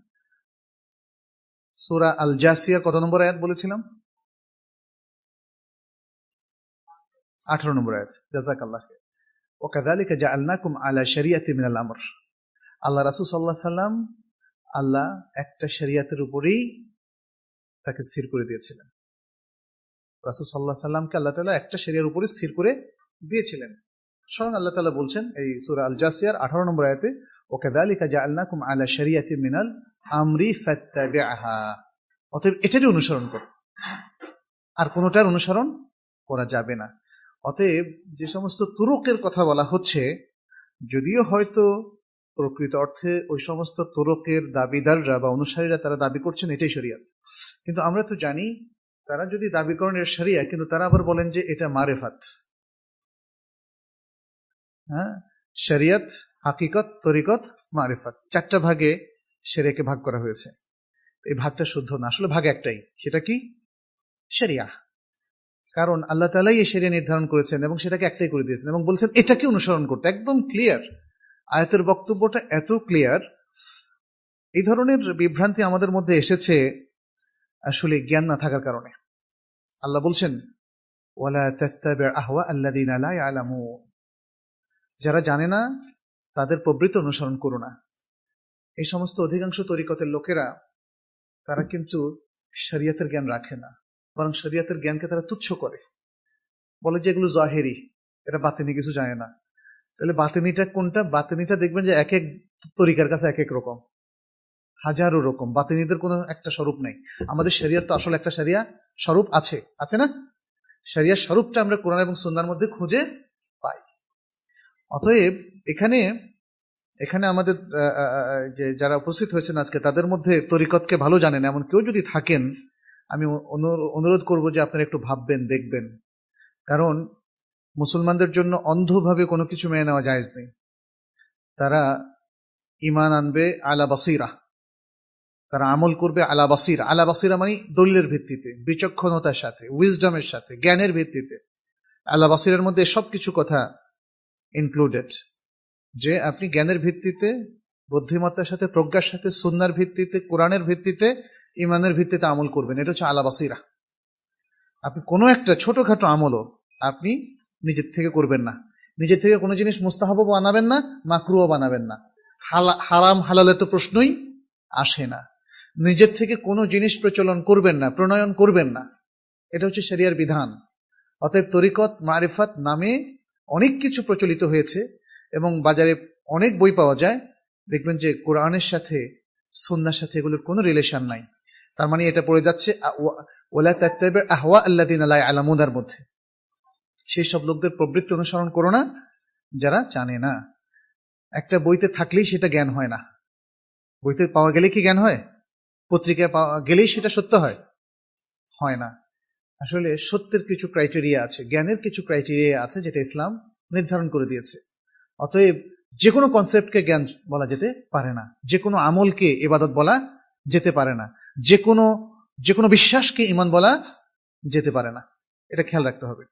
[SPEAKER 1] সূরা আল জাসিয়া কত নম্বর আয়াত বলেছিলাম? আঠারো নম্বর আয়াত। জাযাকাল্লাহ। ওয়াকাযালিকা জাআলনাকুম আলা শারিয়াতিন মিনাল আমর। আল্লাহ রাসূল সাল্লাল্লাহু আলাইহি সাল্লাম আল্লাহ একটা শরিয়াতের উপরেই তাকে স্থির করে দিয়েছিলেন। রাসূল সাল্লাল্লাহু আলাইহি সাল্লামকে আল্লাহ তাআলা একটা শরিয়ার উপরে স্থির করে দিয়েছিলেন। স্বয়ং আল্লাহ তাআলা বলছেন এই সূরা আল জাসিয়ার আঠারো নম্বর আয়াতে, ওয়াকাযালিকা জাআলনাকুম আলা শারিয়াতিন মিনাল আমরি ফাত্তাবি'হা। অতএব এটারই অনুসরণ করো, আর কোনোটার অনুসরণ করা যাবে না। অতএব যে সমস্ত তুরুকের কথা বলা হচ্ছে, যদিও হয়তো প্রকৃত অর্থে ওই সমস্ত তুরুকের দাবিদাররা বা অনুসারীরা তারা দাবি করছেন এটাই শরিয়ত, কিন্তু আমরা তো জানি তারা যদি দাবি করেন এর শরিয়া, কিন্তু তারা আবার বলেন যে এটা মারেফাত। হ্যাঁ, শরিয়ত, হাকিকত, তরিকত, মারেফাত, চারটা ভাগে শরিয়াকে ভাগ করা হয়েছে। এই ভাগটা শুদ্ধ না, আসলে ভাগ একটাই, সেটা কি? শরিয়া। কারণ আল্লাহ তাআলাই এই শরিয়া নির্ধারণ করেছেন এবং সেটাকে একটাই করে দিয়েছেন এবং বলছেন এটাকে অনুসরণ করতে, একদম ক্লিয়ার। আয়াতের বক্তব্যটা এত ক্লিয়ার। এই ধরনের বিভ্রান্তি আমাদের মধ্যে এসেছে আসলে জ্ঞান না থাকার কারণে। আল্লাহ বলছেন, ওয়ালা তাত্তাবি আহওয়া আল্লাযিনা লা ইয়ালামুন, যারা জানে না তাদের প্রবৃত্তি অনুসরণ করো না। এই সমস্ত অধিকাংশ তরিকতের লোকেরা তারা কিন্তু শরিয়তের জ্ঞান রাখে না, বরং শরিয়তের জ্ঞানকে তারা তুচ্ছ করে, বলে যে এগুলো জাহেরি, এটা বাতিনি কিছু জানে না। তাহলে বাতিনিটা কোনটা? বাতিনিটা দেখবেন যে এক এক তরিকার কাছে এক এক রকম, হাজারো রকম। বাতিনিদের কোনো একটা স্বরূপ নেই। আমাদের শরিয়ার তো আসলে একটা শরিয়া স্বরূপ আছে, আছে না? শরিয়ার স্বরূপটা আমরা কোরআন এবং সুন্নাহর মধ্যে খুঁজে পাই। অতএব এখানে এখানে আমাদের যে যারা উপস্থিত হয়েছেন আজকে, তাদের মধ্যে তরিকতকে ভালো জানেন এমন কেউ যদি থাকেন, আমি অনুরোধ করব যে আপনারা একটু ভাববেন, দেখবেন। কারণ মুসলমানদের জন্য অন্ধভাবে কোনো কিছু মেনে নেওয়া জায়েজ নেই। তারা ঈমান আনবে আলা বাসীরা, তারা আমল করবে আলা বাসীরা। আলা বাসীরা মানে দলিলের ভিত্তিতে, বিচক্ষণতার সাথে, উইজডমের সাথে, জ্ঞানের ভিত্তিতে। আলা বাসীরার মধ্যে সবকিছু কথা ইনক্লুডেড, যে আপনি জ্ঞানের ভিত্তিতে, বুদ্ধিমত্তার সাথে, প্রজ্ঞার সাথে, সুন্নাহর ভিত্তিতে, কোরআনের ভিত্তিতে, ইমানের ভিত্তিতে আমল করবেন। এটা হচ্ছে আলা বাসীরা। আপনি কোনো একটা ছোটখাটো আমলও আপনি নিজের থেকে করবেন না। নিজের থেকে কোনো জিনিস মুস্তাহাবও বানাবেন না, মাকরুও বানাবেন না। হারাম হালালে তো প্রশ্নই আসে না। নিজের থেকে কোনো জিনিস প্রচলন করবেন না, প্রণয়ন করবেন না। এটা হচ্ছে শরিয়ার বিধান। অতএব তরিকত, মারিফাত নামে অনেক কিছু প্রচলিত হয়েছে এবং বাজারে অনেক বই পাওয়া যায়। দেখবেন যে কোরআনের সাথে, সুন্নাহর সাথে এগুলোর কোনো রিলেশন নাই। তার মানে এটা পড়ে যাচ্ছে ওয়ালা তাত্তাবি আহওয়া আল্লাযিনা লা ইয়ালামুনের মধ্যে। সেই সব লোকদের প্রবৃত্তি অনুসরণ করো না যারা জানে না। একটা বইতে থাকলেই সেটা জ্ঞান হয় না। বইতে পাওয়া গেলে কি জ্ঞান হয়? পত্রিকায় পাওয়া গেলেই সেটা সত্য হয়? হয় না। আসলে সত্যের কিছু ক্রাইটেরিয়া আছে, জ্ঞানের কিছু ক্রাইটেরিয়া আছে, যেটা ইসলাম নির্ধারণ করে দিয়েছে। অতএব যে কোনো কনসেপ্টকে জ্ঞান বলা যেতে পারে না, যে কোনো আমলকে ইবাদত বলা যেতে পারে না, যে কোনো যে কোনো বিশ্বাসকে ঈমান বলা যেতে পারে না। এটা খেয়াল রাখতে হবে।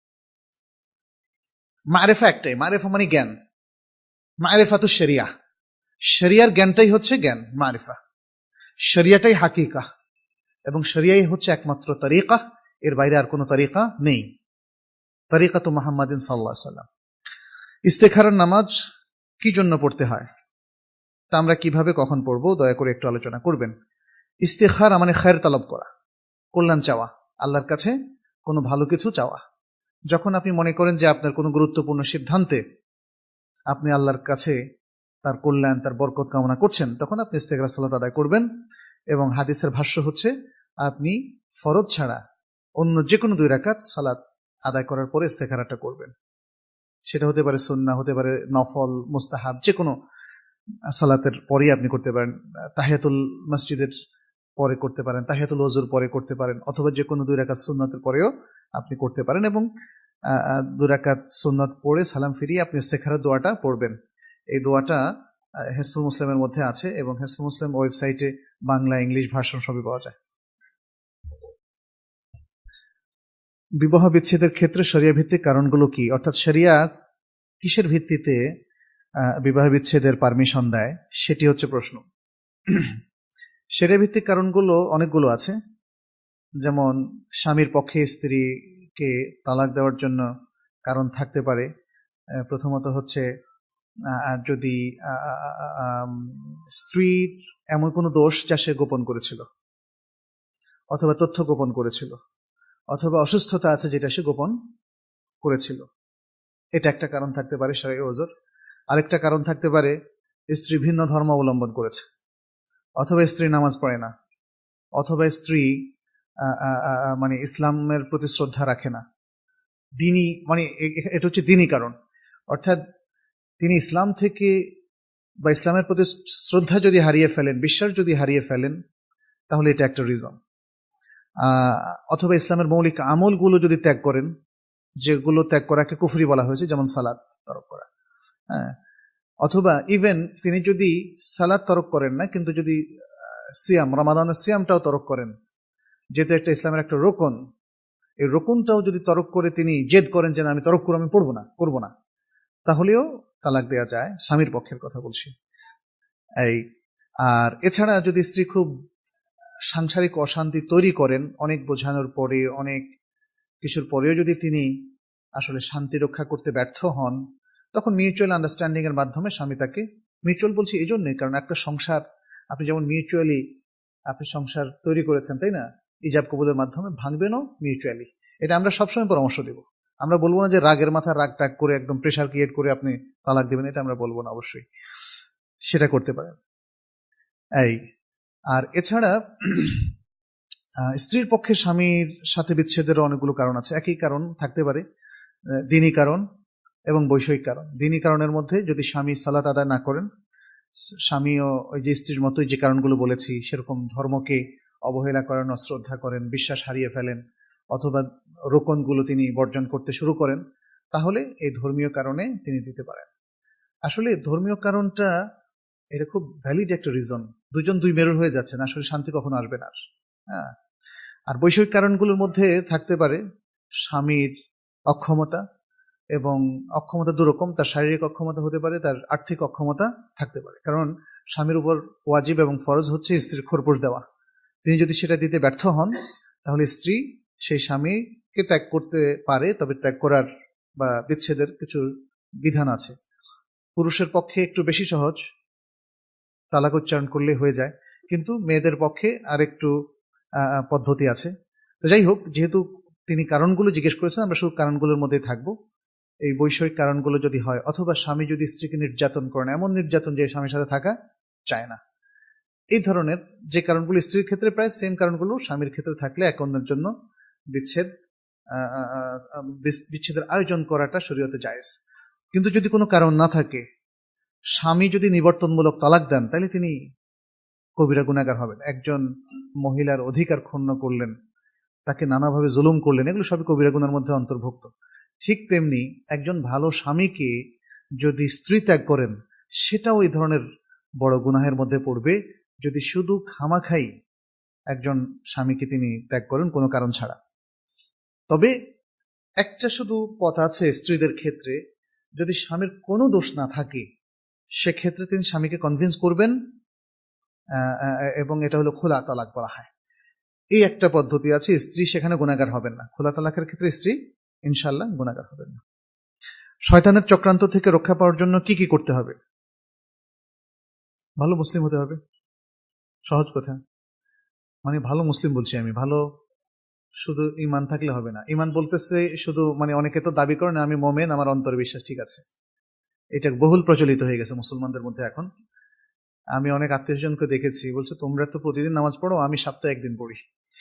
[SPEAKER 1] মারেফা একটাই, মারেফা মানে জ্ঞান। মারেফা তো শরিয়া, শরিয়ার জ্ঞানটাই হচ্ছে জ্ঞান, মারেফা। শরিয়াটাই হাকিকা এবং শরিয়াই হচ্ছে একমাত্র তরিকা, এর বাইরে আর কোনো তরিকা নেই। তরিকা তো মুহাম্মাদিন সাল্লাল্লাহু আলাইহি ওয়াসাল্লাম। ইস্তেখারার নামাজ কি জন্য পড়তে হয়, তা আমরা কিভাবে কখন পড়বো, দয়া করে একটু আলোচনা করবেন। ইস্তেখারা মানে খায়ের তলব করা, কল্যাণ চাওয়া, আল্লাহর কাছে কোনো ভালো কিছু চাওয়া। যখন আপনি মনে করেন যে আপনার কোনো গুরুত্বপূর্ণ সিদ্ধান্তে আপনি আল্লাহর কাছে তার কল্যাণ, তার বরকত কামনা করছেন, তখন আপনি ইস্তেখারা সালাত আদায় করবেন। এবং হাদিসের ভাষ্য হচ্ছে আপনি ফরজ ছাড়া অন্য যে কোনো দুই রাকাত সালাত আদায় করার পরে ইস্তেখারাটা করবেন। সেটা হতে পারে সুন্নাহ, হতে পারে নফল, মুস্তাহাব, যে কোনো সালাতের পরে আপনি করতে পারেন। তাহিয়াতুল মসজিদের পরে করতে পারেন, তাহিয়াতুল ওযুর পরে করতে পারেন, অথবা যে কোনো দুই রাকাত সুন্নাতের পরেও আপনি করতে পারেন। এবং দুই রাকাত সুন্নাত পড়ে সালাম ফিরিয়ে আপনি ইস্তেখারার দোয়াটা পড়বেন। এই দোয়াটা হিসনুল মুসলিমের মধ্যে আছে এবং হিসনুল মুসলিম ওয়েবসাইটে বাংলা, ইংলিশ ভার্সন সবই পাওয়া যায়। বিবাহ বিচ্ছেদের ক্ষেত্রে শরিয়া ভিত্তিক কারণগুলো কি, অর্থাৎ শরিয়া কিসের ভিত্তিতে বিবাহ বিচ্ছেদের পারমিশন দেয়, সেটি হচ্ছে প্রশ্ন। শরিয়া ভিত্তিক কারণগুলো অনেকগুলো আছে। যেমন স্বামীর পক্ষে স্ত্রীকে তালাক দেওয়ার জন্য কারণ থাকতে পারে। প্রথমত হচ্ছে যদি স্ত্রীর এমন কোনো দোষ যা সে গোপন করেছিল, অথবা তথ্য গোপন করেছিল, অথবা অসুস্থতা আছে যেটা সে গোপন করেছিল, এটা একটা কারণ থাকতে পারে শরঈ ওযর। আরেকটা কারণ থাকতে পারে স্ত্রী ভিন্ন ধর্ম অবলম্বন করেছে, অথবা স্ত্রী নামাজ পড়ে না, অথবা স্ত্রী মানে ইসলামের প্রতি শ্রদ্ধা রাখে না। দিনী মানে এটা হচ্ছে দিনী কারণ, অর্থাৎ তিনি ইসলাম থেকে বা ইসলামের প্রতি শ্রদ্ধা যদি হারিয়ে ফেলেন, বিশ্বাস যদি হারিয়ে ফেলেন, তাহলে এটা একটা রিজন। অথবা ইসলামের মৌলিক আমলগুলো যদি ত্যাগ করেন, যেগুলো ত্যাগ করাকে কুফরি বলা হয়েছে, যেমন সালাত তরক করা। হ্যাঁ, অথবা ইভেন তিনি যদি সালাত তরক করেন না, কিন্তু যদি সিয়াম, রমাদানের সিয়ামটাও তরক করেন, যেহেতু একটা ইসলামের একটা রোকন, এই রোকনটাও যদি তরক করে তিনি জেদ করেন যে আমি তরক করে আমি পড়বো না, করবো না, তাহলেও তালাক দেওয়া যায়, স্বামীর পক্ষের কথা বলছি। এই আর এছাড়া যদি স্ত্রী খুব সাংসারিক অশান্তি তৈরি করেন, অনেক বোঝানোর পরে, অনেক কিছুর পরেও যদি তিনি আসলে শান্তি রক্ষা করতে ব্যর্থ হন, তখন মিউচুয়াল আন্ডারস্ট্যান্ডিং এর মাধ্যমে স্বামী তাকে, মিউচুয়াল বলছি এই জন্যই কারণ একটা সংসার আপনি যেমন মিউচুয়ালি আপনি সংসার তৈরি করেছেন, তাই না, ইজাব কবুলের মাধ্যমে, ভাঙবেনও মিউচুয়ালি। এটা আমরা সবসময় পরামর্শ দেব। আমরা বলবো না যে রাগের মাথা রাগ টাগ করে একদম প্রেশার ক্রিয়েট করে আপনি তালাক দিবেন, এটা আমরা বলবো না। অবশ্যই সেটা করতে পারেন। এই আর এছাড়া স্ত্রীর পক্ষে স্বামীর সাথে বিচ্ছেদের অনেকগুলো কারণ আছে। একই কারণ থাকতে পারে, দ্বীনি কারণ এবং বৈষয়িক কারণ। দ্বীনি কারণের মধ্যে যদি স্বামী সালাত আদায় না করেন, স্বামীও ওই যে স্ত্রীর মতোই যে কারণগুলো বলেছি সেরকম ধর্মকে অবহেলা করেন, অশ্রদ্ধা করেন, বিশ্বাস হারিয়ে ফেলেন, অথবা রোকনগুলো তিনি বর্জন করতে শুরু করেন, তাহলে এই ধর্মীয় কারণে তিনি দিতে পারেন। আসলে ধর্মীয় কারণটা এটা খুব ভ্যালিড একটা রিজন। দুজন দুই মেরুর হয়ে যাচ্ছেন, আসলে শান্তি কখনো আসবে না। হ্যাঁ, আর বৈষয়িক কারণগুলোর মধ্যে থাকতে পারে স্বামীর অক্ষমতা, এবং অক্ষমতা দুরকম, তার শারীরিক অক্ষমতা হতে পারে, তার আর্থিক অক্ষমতা থাকতে পারে। কারণ স্বামীর উপর ওয়াজিব এবং ফরজ হচ্ছে স্ত্রীর খোরপোশ দেওয়া। তিনি যদি সেটা দিতে ব্যর্থ হন, তাহলে স্ত্রী সেই স্বামীকে ত্যাগ করতে পারে, তবে ত্যাগ করার বা বিচ্ছেদের কিছু বিধান আছে। পুরুষের পক্ষে একটু বেশি সহজ, তালাক উচ্চারণ করলে হয়ে যায়, কিন্তু মেয়েদের পক্ষে আর একটু পদ্ধতি আছে। তো যাই হোক, যেহেতু তিনি কারণগুলো জিজ্ঞেস করেছেন, আমরা শুধু কারণগুলোর মধ্যে থাকবো। এই বৈষয়িক কারণগুলো যদি হয়, অথবা স্বামী যদি স্ত্রীকে নির্যাতন করেন, এমন নির্যাতন যে স্বামীর সাথে থাকা চায় না, এই ধরনের যে কারণগুলো স্ত্রীর ক্ষেত্রে প্রায় সেম কারণগুলো স্বামীর ক্ষেত্রে থাকলে এক অন্যের জন্য বিচ্ছেদ বিচ্ছেদের আয়োজন করাটা শরীয়তে জায়েজ। কিন্তু যদি কোনো কারণ না থাকে, স্বামী যদি নিবর্তনমূলক তালাক দেন, তাহলে তিনি কবিরা গুনাহগার হবেন। একজন মহিলার অধিকার ক্ষুণ্ণ করলেন, তাকে নানাভাবে জুলুম করলেন, এগুলো সবই কবিরা গুনার মধ্যে অন্তর্ভুক্ত। ঠিক তেমনি একজন ভালো স্বামীকে যদি স্ত্রী ত্যাগ করেন, সেটাও এই ধরনের বড় গুনাহের মধ্যে পড়বে, যদি শুধু খামাখাই একজন স্বামীকে তিনি ত্যাগ করেন কোনো কারণ ছাড়া। তবে একটা শুধু পথ আছে স্ত্রীদের ক্ষেত্রে, যদি স্বামীর কোনো দোষ না থাকে, সেক্ষেত্রে তিনি স্বামীকে কনভিন্স করবেন, এবং এটা হলো খোলা তালাক বলা হয়। এই একটা পদ্ধতি আছে, স্ত্রী সেখানে গুনাহগার হবেন না। খোলা তালাকের ক্ষেত্রে স্ত্রী ইনশাআল্লাহ গুনাহগার হবেন না। শয়তানের চক্রান্ত থেকে রক্ষা পাওয়ার জন্য কি কি করতে হবে? ভালো মুসলিম হতে হবে, সহজ কথা। মানে ভালো মুসলিম বলছি আমি, ভালো শুধু ইমান থাকলে হবে না। ইমান বলতেছে শুধু, মানে অনেকে তো দাবি করেন আমি মোমেন, আমার অন্তর বিশ্বাস, ঠিক আছে, এটা বহুল প্রচলিত হয়ে গেছে মুসলমানদের মধ্যে এখন। আমি অনেক আত্মীয় স্বজনকে দেখেছি, বলছে তোমরা তো প্রতিদিন নামাজ পড়ো, আমি সপ্তাহে একদিন পড়ি।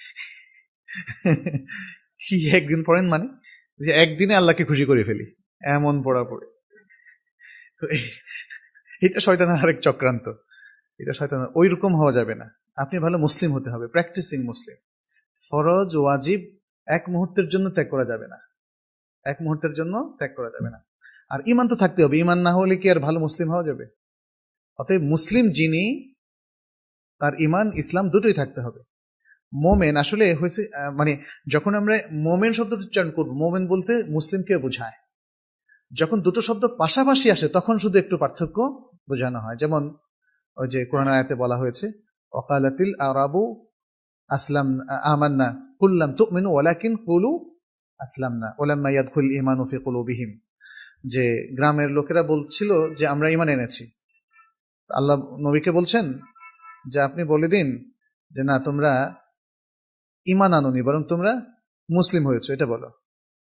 [SPEAKER 1] কি একদিন পড়েন মানে? যে একদিনে আল্লাহকে খুশি করে ফেলি, এমন পড়া পড়ে। তো এটা শয়তানের আরেক চক্রান্ত, এটা শয়তানের। ওই রকম হওয়া যাবে না। আপনি ভালো মুসলিম হতে হবে, প্র্যাকটিসিং মুসলিম। ফরজ ওয়াজিব এক মুহূর্তের জন্য ত্যাগ করা যাবে না, এক মুহূর্তের জন্য ত্যাগ করা যাবে না। আর ইমান তো থাকতে হবে, ইমান না হলে কি আর ভালো মুসলিম হওয়া যাবে? অতএব মুসলিম যিনি, তার ইমান ইসলাম দুটোই থাকতে হবে। মোমেন আসলে হয়েছে, মানে যখন আমরা মোমেন শব্দটা উচ্চারণ করবো, মোমেন বলতে মুসলিমকে বোঝায়। যখন দুটো শব্দ পাশাপাশি আসে, তখন শুধু একটু পার্থক্য বোঝানো হয়। যেমন ওই যে কোরআন আয়াতে বলা হয়েছে, ওয়াকালাতিল আরাবু আসলাম আমান্না কুল্লাম তুমিনু ওয়ালাকিন কুলু আসলামনা ওয়ালাম্মা ইয়াদখুল ঈমানু ফি কুলুবিহিম, যে গ্রামের লোকেরা বলছিল যে আমরা ঈমান এনেছি। আল্লাহ নবীকে বলছেন যে আপনি বলে দিন যে না, তোমরা ঈমান আনোনি, বরং তোমরা মুসলিম হয়েছো, এটা বলো।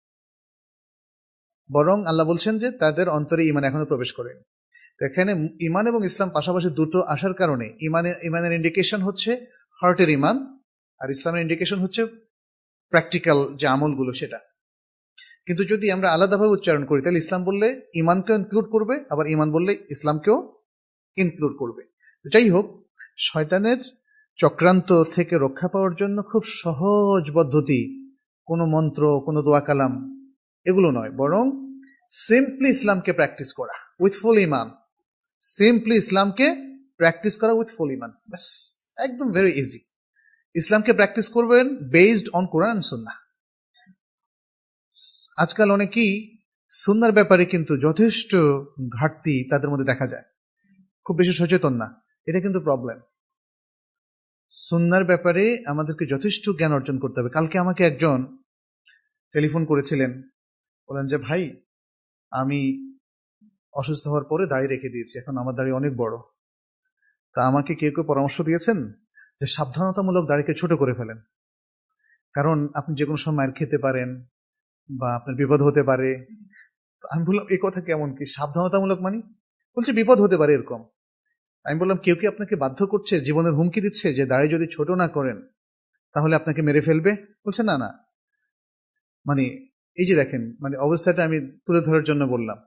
[SPEAKER 1] বরং আল্লাহ বলছেন যে তাদের অন্তরে ঈমান এখনো প্রবেশ করেনি। এখানে ঈমান এবং ইসলাম পাশাপাশি দুটো আসার কারণে ঈমানের ঈমানের ইন্ডিকেশন হচ্ছে হার্টের ঈমান, আর ইসলামের ইন্ডিকেশন হচ্ছে প্র্যাকটিক্যাল যে আমলগুলো সেটা। কিন্তু যদি আমরা আলাদাভাবে উচ্চারণ করি, তাহলে ইসলাম বললে ঈমানকেও ইনক্লুড করবে, আবার ঈমান বললে ইসলামকেও ইনক্লুড করবে। যাই হোক, শয়তানের চক্রান্ত থেকে রক্ষা পাওয়ার জন্য খুব সহজ পদ্ধতি, কোনো মন্ত্র, কোনো দোয়া কালাম, এগুলো নয়, বরং সিম্পলি ইসলামকে প্র্যাকটিস করা উইথ ফুল ঈমান। সিম্পলি ইসলামকে প্র্যাকটিস করা উইথ ফুল ঈমান, বাস, একদম ভেরি ইজি। ইসলামকে প্র্যাকটিস করবেন based on Quran and Sunnah. আজকাল অনেকেই সুন্নার ব্যাপারে কিন্তু যথেষ্ট ঘাটতি তাদের মধ্যে দেখা যায়, খুব বেশি সচেতন না। এটা কিন্তু প্রবলেম। সুন্নার ব্যাপারে আমাদেরকে যথেষ্ট জ্ঞান অর্জন করতে হবে। কালকে আমাকে একজন টেলিফোন করেছিলেন, বলেন যে ভাই আমি অসুস্থ হওয়ার পরে দাড়ি রেখে দিয়েছি, এখন আমার দাড়ি অনেক বড়। তা আমাকে কেউ কেউ পরামর্শ দিয়েছেন যে সাবধানতামূলক দাড়িকে ছোট করে ফেলেন, কারণ আপনি যে কোনো সময় মার খেতে পারেন বা আপনার বিপদ হতে পারে। আমি বললাম এই কথা কেমন, কি সাবধানতামূলক মানে? বলছে বিপদ হতে পারে এরকম। আমি বললাম কেউ কি আপনাকে বাধ্য করছে, জীবনের হুমকি দিচ্ছে যে দাড়ি যদি ছোট না করেন তাহলে আপনাকে মেরে ফেলবে? বলছে না না, মানে এই যে দেখেন, মানে অবস্থাটা আমি তুলে ধরার জন্য বললাম।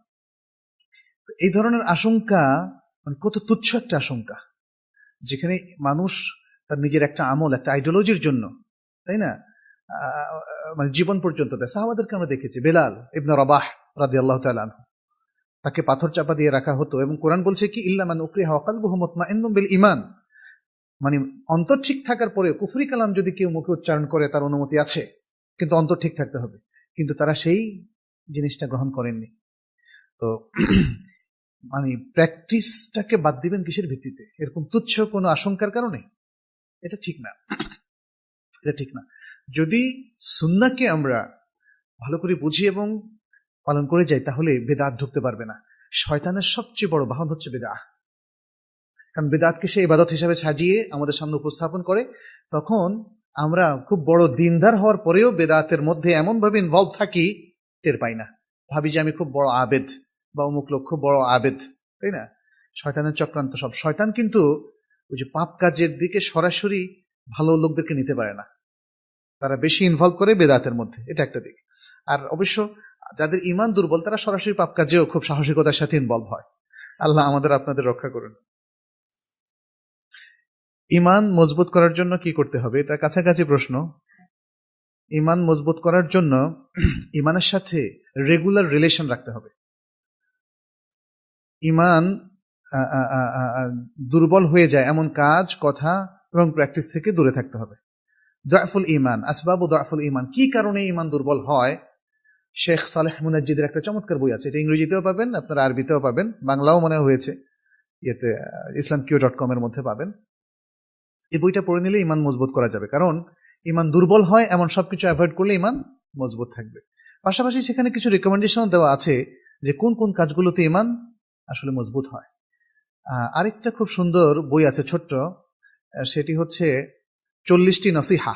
[SPEAKER 1] এই ধরনের আশঙ্কা মানে কত তুচ্ছ একটা আশঙ্কা, যেখানে মানুষ তার নিজের একটা আমল, একটা আইডিওলজির জন্য, তাই না, মানে জীবন পর্যন্ত দেয়। সাহাবাদেরকে আমরা দেখেছি, বেলাল ইবনে রাবাহ রাদিয়াল্লাহু তাআলা আনহু, তাকে পাথর চাপা দিয়ে রাখা হতো, এবং কোরআন বলছে কি ইল্লা মান উকরিহা ওয়া কলবুহু মুতমাইন্নুন বিল ঈমান, মানে অন্তর ঠিক থাকার পরে কুফরি কালাম যদি কেউ মুখে উচ্চারণ করে তার অনুমতি আছে, কিন্তু অন্তর ঠিক থাকতে হবে। কিন্তু তারা সেই জিনিসটা গ্রহণ করেননি। তো মানে প্র্যাকটিসটাকে বাদ দিবেন কিসের ভিত্তিতে? এরকম তুচ্ছ কোনো আশঙ্কার কারণে? এটা ঠিক না, এটা ঠিক না। যদি সুন্নাহকে আমরা ভালো করে বুঝি এবং পালন করে যাই তাহলে বেদাত ঢুকতে পারবে না। শয়তানের সবচেয়ে বড় বাহন হচ্ছে বেদাত, কারণ বেদাতকে সে ইবাদত হিসাবে সাজিয়ে আমাদের সামনে উপস্থাপন করে। তখন আমরা খুব বড় দিনদার হওয়ার পরেও বেদাতের মধ্যে এমন ভাবে ইনভলভ থাকি, টের পাই না, ভাবি যে আমি খুব বড় আবেদ বা অমুক লোক খুব বড় আবেদ, তাই না? শয়তানের চক্রান্ত সব। শয়তান কিন্তু ওই যে পাপ কাজের দিকে সরাসরি ভালো লোকদেরকে নিতে পারে না, তারা বেশি ইনভলভ করে বেদাতের মধ্যে, এটা একটা দিক। আর অবশ্য যাদের ঈমান দুর্বল তারা সরাসরি পাপ কাজেও খুব সাহসিকতার সাথে ইনভলভ হয়। আল্লাহ আমাদের আপনাদের রক্ষা করুন। ঈমান মজবুত করার জন্য কি করতে হবে? এটা কাছাকাছি প্রশ্ন। ঈমান মজবুত করার জন্য ঈমানের সাথে রেগুলার রিলেশন রাখতে হবে। ঈমান দুর্বল হয়ে যায় এমন কাজ, কথা এবং প্র্যাকটিস থেকে দূরে থাকতে হবে। দাফুল ঈমান, আসবাবু দাফুল ঈমান, কি কারণে ঈমান দুর্বল হয়? শেখ সালেহ মুনাজ্জিদের একটা চমৎকার বই আছে, এটা ইংরেজিতেও পাবেন, আপনারা আরবিতেও পাবেন, বাংলাও মনে হয়েছে ইয়েতে ইসলাম কিউ ডট কম এর মধ্যে পাবেন। এই বইটা পড়ে নিলে ঈমান মজবুত করা যাবে, কারণ ঈমান দুর্বল হয় এমন সবকিছু অ্যাভয়েড করলে ঈমান মজবুত থাকবে। পাশাপাশি সেখানে কিছু রিকমেন্ডেশন দেওয়া আছে যে কোন কোন কাজগুলোতে ঈমান আসলে মজবুত হয়। আরেকটা খুব সুন্দর বই আছে ছোট্ট, সেটি হচ্ছে চল্লিশটি নসিহা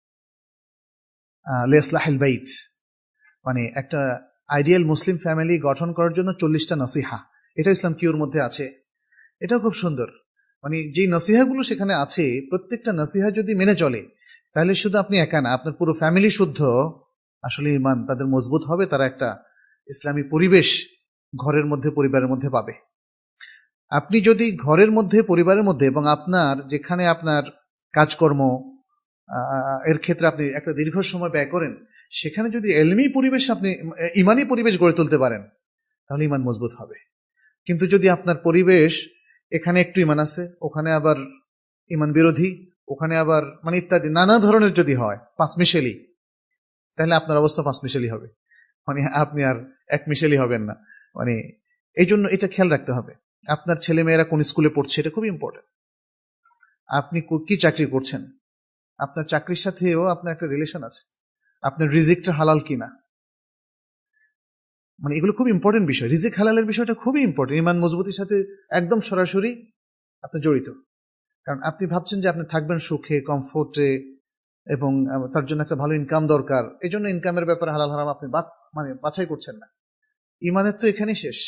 [SPEAKER 1] লিইসলাহিল বাইত, মানে একটা আইডিয়াল মুসলিম ফ্যামিলি গঠন করার জন্য চল্লিশটা নসিহা, এটা ইসলাম কিউর মধ্যে আছে। এটাও খুব সুন্দর, মানে যে নসিহাগুলো সেখানে আছে প্রত্যেকটা নসিহা যদি মেনে চলে তাহলে শুধু আপনি একা না, আপনার পুরো ফ্যামিলি শুদ্ধ আসলে ঈমান তাদের মজবুত হবে, তারা একটা ইসলামী পরিবেশ ঘরের মধ্যে, পরিবারের মধ্যে পাবে। আপনি যদি ঘরের মধ্যে, পরিবারের মধ্যে এবং আপনার যেখানে আপনার কাজকর্ম এর ক্ষেত্রে আপনি একটা দীর্ঘ সময় ব্যয় করেন, সেখানে যদি ইলমি পরিবেশ, আপনি ঈমানি পরিবেশ গড়ে তুলতে পারেন তাহলে ঈমান মজবুত হবে। কিন্তু যদি আপনার পরিবেশ এখানে একটু ঈমান আছে, ওখানে আবার ঈমান বিরোধী, ওখানে আবার মানে ইত্যাদি নানা ধরনের যদি হয় পাঁচমিশেলি, তাহলে আপনার অবস্থা পাঁচমিশেলি হবে, মানে আপনি আর এক মিশেলি হবেন না। মানে এই জন্য এটা খেয়াল রাখতে হবে। আপনার ছেলে মেয়েরা কোন স্কুলে পড়ছে এটা খুব ইম্পর্টেন্ট। আপনি কি চাকরি করছেন, আপনার চাকরির সাথেও আপনার একটা রিলেশন আছে, আপনার রিজিকটা হালাল কিনা, মানে এগুলো খুব ইম্পর্টেন্ট বিষয়। রিজিক হালালের বিষয়টা খুবই ইম্পর্টেন্ট, ঈমান মজবুতির সাথে একদম সরাসরি আপনি জড়িত। কারণ আপনি ভাবছেন যে আপনি থাকবেন সুখে, কমফোর্টে, এবং তার জন্য একটা ভালো ইনকাম দরকার, এই জন্য ইনকামের ব্যাপারে হালাল হারাম আপনি মানে বাছাই করছেন না। ঈমানের তো এখানেই শেষ।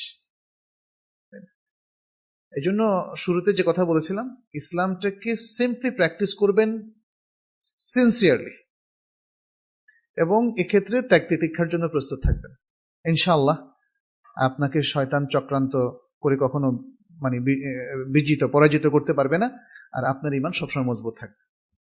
[SPEAKER 1] এই জন্য শুরুতে যে কথা বলেছিলাম, ইসলামটাকে সিম্পলি প্র্যাকটিস করবেন সিনসিয়ারলি, এবং এক্ষেত্রে ত্যাগ তিতিক্ষার জন্য প্রস্তুত থাকবেন। ইনশাআল্লাহ আপনাকে শয়তান চক্রান্ত করে কখনো মানে বিজিত, পরাজিত করতে পারবে না, আর আপনার ঈমান সবসময় মজবুত থাকবে।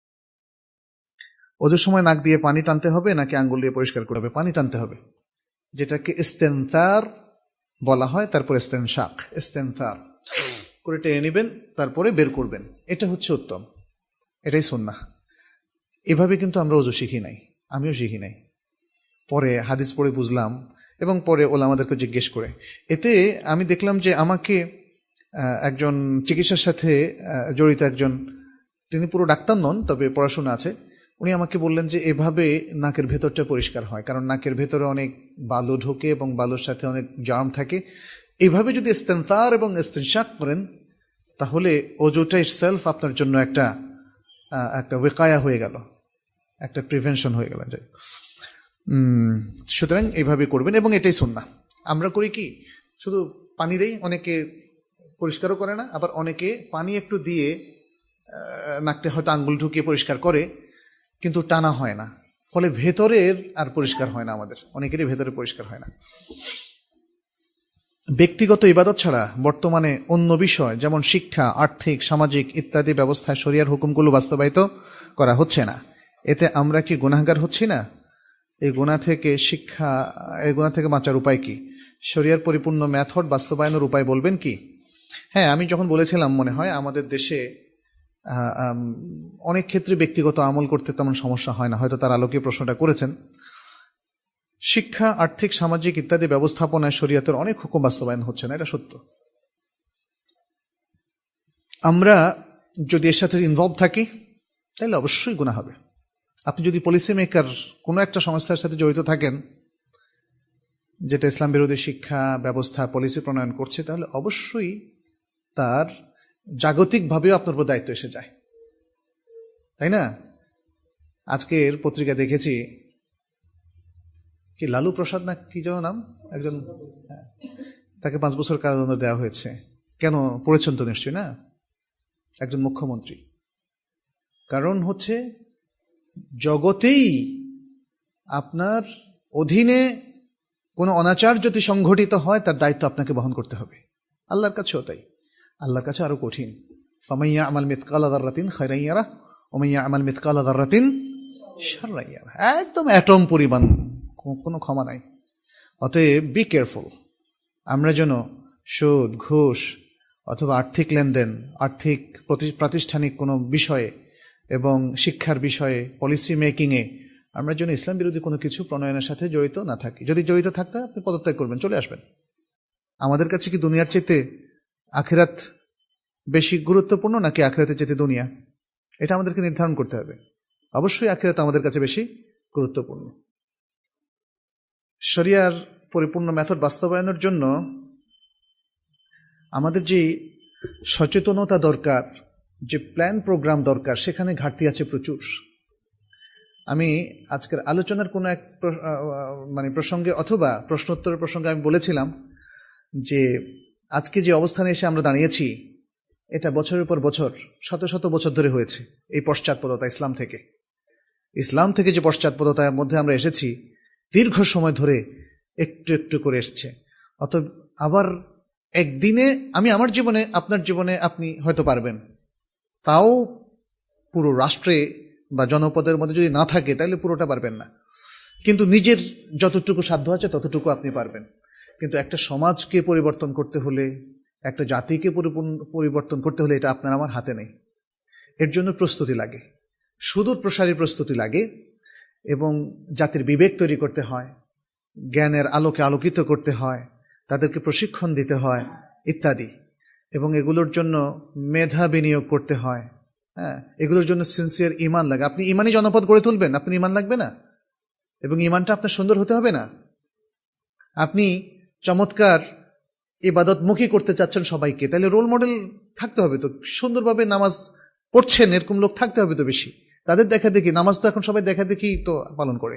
[SPEAKER 1] ওজোর সময় নাক দিয়ে পানি টানতে হবে নাকি আঙ্গুল দিয়ে পরিষ্কার করতে হবে? পানি টানতে হবে, যেটাকে ইস্তেনসার বলা হয়। তারপর ইস্তেনশাক, ইস্তেনসার করে টেনে নেবেন, তারপরে বের করবেন, এটা হচ্ছে উত্তম, এটাই সুন্নাহ। এভাবে কিন্তু আমরা ওযু শিখি নাই, আমিও শিখি নাই, পরে হাদিস পড়ে বুঝলাম এবং পরে ওলামাদেরকে জিজ্ঞেস করে। এতে আমি দেখলাম যে আমাকে একজন চিকিৎসার সাথে জড়িত একজন, তিনি পুরো ডাক্তার নন তবে পড়াশোনা আছে, উনি আমাকে বললেন যে এভাবে নাকের ভেতরটা পরিষ্কার হয়, কারণ নাকের ভেতরে অনেক বালু ঢোকে এবং বালুর সাথে অনেক জার্ম থাকে। এইভাবে যদি ইস্তেনসার এবং ইস্তেনশাক করেন তাহলে ওজুটা ইটসেলফ আপনার জন্য একটা একটা ওয়েকায়া হয়ে গেল, একটা প্রিভেনশন হয়ে গেল। উম সুতরাং এইভাবে করবেন এবং এটাই সুন্নাহ। আমরা করি কি, শুধু পানি দেই, অনেকে পরিষ্কারও করে না, আবার অনেকে পানি একটু দিয়ে নাকতে হয়তো আঙ্গুল ঢুকিয়ে পরিষ্কার করে কিন্তু টানা হয় না, ফলে ভেতরের আর পরিষ্কার হয় না, আমাদের অনেকেরই ভেতরে পরিষ্কার হয় না। ব্যক্তিগত ইবাদত ছাড়া বর্তমানে অন্য বিষয় যেমন শিক্ষা, আর্থিক, সামাজিক ইত্যাদি ব্যবস্থায় শরিয়ার হুকুমগুলো বাস্তবায়িত করা হচ্ছে না। এতে আমরা কি গুনাহগার হচ্ছি না? এই গুনাহ থেকে শিক্ষা, এই গুনাহ থেকে বাঁচার উপায় কি? শরিয়ার পরিপূর্ণ মেথড বাস্তবায়নের উপায় বলবেন কি? হ্যাঁ, আমি যখন বলেছিলাম মনে হয় আমাদের দেশে অনেক ক্ষেত্রে ব্যক্তিগত আমল করতে তেমন সমস্যা হয় না, হয়তো তার আলোকে প্রশ্নটা করেছেন। শিক্ষা, আর্থিক, সামাজিক ইত্যাদি ব্যবস্থাপনায় শরিয়তের অনেক হুকুম বাস্তবায়ন হচ্ছে না, এটা সত্য। আমরা যদি এর সাথে ইনভলভ থাকি তাহলে অবশ্যই গুনাহ হবে। আপনি যদি পলিসি মেকার কোনো একটা সংস্থার সাথে জড়িত থাকেন যেটা ইসলাম বিরোধী শিক্ষা ব্যবস্থা পলিসি প্রণয়ন করছে, তাহলে অবশ্যই তার জাগতিকভাবেও আপনার উপর দায়িত্ব এসে যায়, তাই না? আজকের পত্রিকা দেখেছি কি লালু প্রসাদ না কি যেন নাম, একজন, তাকে পাঁচ বছর কারাদণ্ড দেওয়া হয়েছে। কেন পড়েছেন তো নিশ্চয়ই, না? একজন মুখ্যমন্ত্রী। কারণ হচ্ছে জগতেই আপনার অধীনে কোনো অনাচার যদি সংঘটিত হয় তার দায়িত্ব আপনাকে বহন করতে হবে। আল্লাহর কাছেও তাই, আল্লাহর কাছে আরো কঠিন। ফামাইয়া আমাল মিথকালা যাররাতিন খায়রান ইয়ারা ওয়া মাইয়া আমাল মিথকালা যাররাতিন শাররান ইয়ারা, একদম অ্যাটম পরিমাণ, কোনো ক্ষমা নাই। অতএব বি কেয়ারফুল, আমরা যেন সুদ, ঘুষ অথবা আর্থিক লেনদেন, আর্থিক প্রাতিষ্ঠানিক কোনো বিষয়ে এবং শিক্ষার বিষয়ে, পলিসি মেকিংয়ে আমরা যেন ইসলাম বিরোধী কোনো কিছু প্রণয়নের সাথে জড়িত না থাকি। যদি জড়িত থাকতে আপনি পদত্যাগ করবেন, চলে আসবেন। আমাদের কাছে কি দুনিয়ার চাইতে আখিরাত বেশি গুরুত্বপূর্ণ নাকি আখিরাতের চাইতে দুনিয়া? এটা আমাদেরকে নির্ধারণ করতে হবে। অবশ্যই আখিরাত আমাদের কাছে বেশি গুরুত্বপূর্ণ। শরিয়ার পরিপূর্ণ মেথড বাস্তবায়নের জন্য আমাদের যে সচেতনতা দরকার, যে প্ল্যান প্রোগ্রাম দরকার, সেখানে ঘাটতি আছে প্রচুর। আমি আজকের আলোচনার কোন এক মানে প্রসঙ্গে অথবা প্রশ্নোত্তরের প্রসঙ্গে আমি বলেছিলাম যে আজকে যে অবস্থানে এসে আমরা দাঁড়িয়েছি এটা বছরের পর বছর, শত শত বছর ধরে হয়েছে। এই পশ্চাৎপদতা ইসলাম থেকে, ইসলাম থেকে যে পশ্চাৎপদতার মধ্যে আমরা এসেছি দীর্ঘ সময় ধরে একটু একটু করে এসছে। অতএব আবার একদিনে আমি আমার জীবনে, আপনার জীবনে আপনি হয়তো পারবেন, তাও পুরো রাষ্ট্রে বা জনপদের মধ্যে যদি না থাকে তাহলে পুরোটা পারবেন না। কিন্তু নিজের যতটুকু সাধ্য আছে ততটুকু আপনি পারবেন। কিন্তু একটা সমাজকে পরিবর্তন করতে হলে, একটা জাতিকে পরিবর্তন করতে হলে এটা আপনার আমার হাতে নেই। এর জন্য প্রস্তুতি লাগে, সুদূর প্রসারী প্রস্তুতি লাগে, এবং জাতির বিবেক তৈরি করতে হয়, জ্ঞানের আলোকে আলোকিত করতে হয়, তাদেরকে প্রশিক্ষণ দিতে হয় ইত্যাদি। এবং এগুলোর জন্য মেধা বিনিয়োগ করতে হয়। হ্যাঁ, এগুলোর জন্য সিনসিয়ার ইমান লাগে। আপনি ইমানই জনপদ গড়ে তুলবেন, আপনি ইমান লাগবে না? এবং ইমানটা আপনার সুন্দর হতে হবে না? আপনি চমৎকার ইবাদতমুখী করতে চাচ্ছেন সবাইকে, তাহলে রোল মডেল থাকতে হবে তো, সুন্দরভাবে নামাজ পড়ছেন এরকম লোক থাকতে হবে তো বেশি। তাদের দেখা দেখি, নামাজ তো এখন সবাই দেখা দেখি তো পালন করে।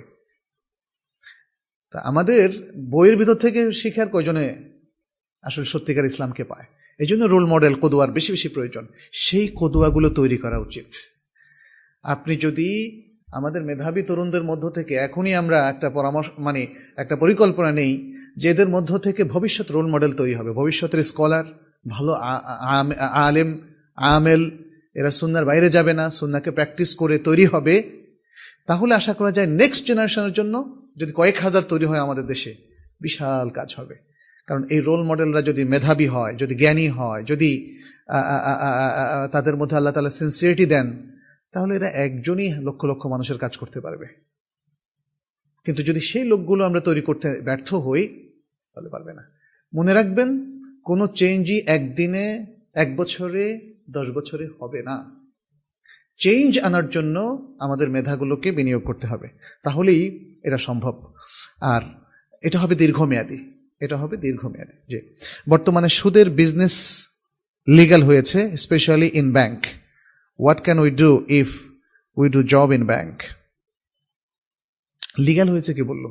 [SPEAKER 1] তা আমাদের বইয়ের ভিতর থেকে শিখার কয়জনে আসলে সত্যিকার ইসলামকে পায়? এই জন্য রোল মডেল, কদুয়ার বেশি বেশি প্রয়োজন। সেই কদুয়াগুলো তৈরি করা উচিত। আপনি যদি আমাদের মেধাবী তরুণদের মধ্য থেকে এখনই আমরা একটা পরামর্শ মানে একটা পরিকল্পনা নেই যে এদের মধ্য থেকে ভবিষ্যৎ রোল মডেল তৈরি হবে, ভবিষ্যতের স্কলার, ভালো আলেম, আমেল, এরা সুন্নাহর বাইরে যাবে না, সুন্নাহকে প্র্যাকটিস করে তৈরি হবে, তাহলে আশা করা যায় নেক্সট জেনারেশনের জন্য যদি কয়েক হাজার তৈরি হয় আমাদের দেশে, বিশাল কাজ হবে। কারণ এই রোল মডেলরা যদি মেধাবী হয়, যদি জ্ঞানী হয়, যদি তাদের মধ্যে আল্লাহ তাআলা সিনসিয়ারিটি দেন, তাহলে এরা একজনই লক্ষ লক্ষ মানুষের কাজ করতে পারবে। কিন্তু যদি সেই লোকগুলো আমরা তৈরি করতে ব্যর্থ হই তাহলে পারবে না। মনে রাখবেন, কোনো চেঞ্জই একদিনে, এক বছরে, দশ বছরে হবে না। চেঞ্জ আনার জন্য আমাদের মেধাগুলোকে বিনিয়োগ করতে হবে, তাহলেই এটা সম্ভব। আর এটা হবে দীর্ঘমেয়াদী, এটা হবে দীর্ঘমেয়াদী। যে বর্তমানে সুদের বিজনেস লিগ্যাল হয়েছে, specially in bank. What can we do if we do job in bank? Legal হয়েছে কি বললো?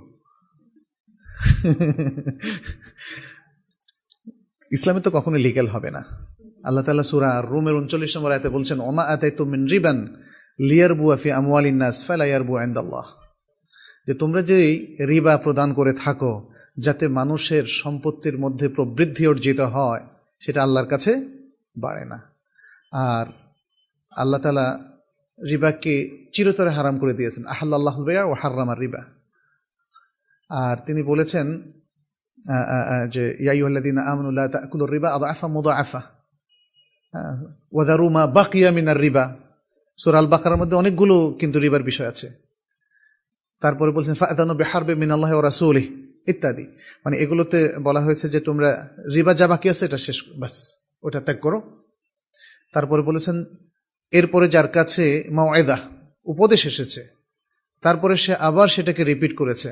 [SPEAKER 1] ইসলামে তো কখনো লিগ্যাল হবে না। আল্লাহ তাআলা সূরা রুমের উনচল্লিশ নম্বর আয়াতে বলছেন, ওমা আতাইতুম মিন রিবান লিয়ারবু ফি আমওয়ালিন নাস ফালা ইয়ারবু ইনদাল্লাহ, যে তোমরা যে রিবা প্রদান করে থাকো যাতে মানুষের সম্পত্তির মধ্যে প্রবৃদ্ধি অর্জিত হয়, সেটা আল্লাহর কাছে বাড়ে না। আর আল্লাহ তাআলা রিবাকে চিরতরে হারাম করে দিয়েছেন, আহাল্লাল্লাহুল বাই'a ওয়া হাররামা রিবা। আর তিনি বলেছেন যে ইয়া আইয়ুহাল্লাযীনা আমানু লা তা'কুলুর রিবা আদআফা মুদাআফা ওয়া যারু মা বাকিয়া মিনার রিবা। সূরা আল বাকারার মধ্যে অনেকগুলো কিন্তু রিবার বিষয় আছে। তারপরে বলছেন ফাআযানু বিহারবি মিনাল্লাহি ওয়া রাসূলিহি ইত্যাদি। মানে এগুলোতে বলা হয়েছে যে তোমরা রিবা যা বাকি আছে এটা শেষ, বাস ওটা ত্যাগ করো। তারপরে বলেছেন এরপরে যার কাছে মাউইদা, উপদেশ এসেছে, তারপরে সে আবার সেটাকে রিপিট করেছে,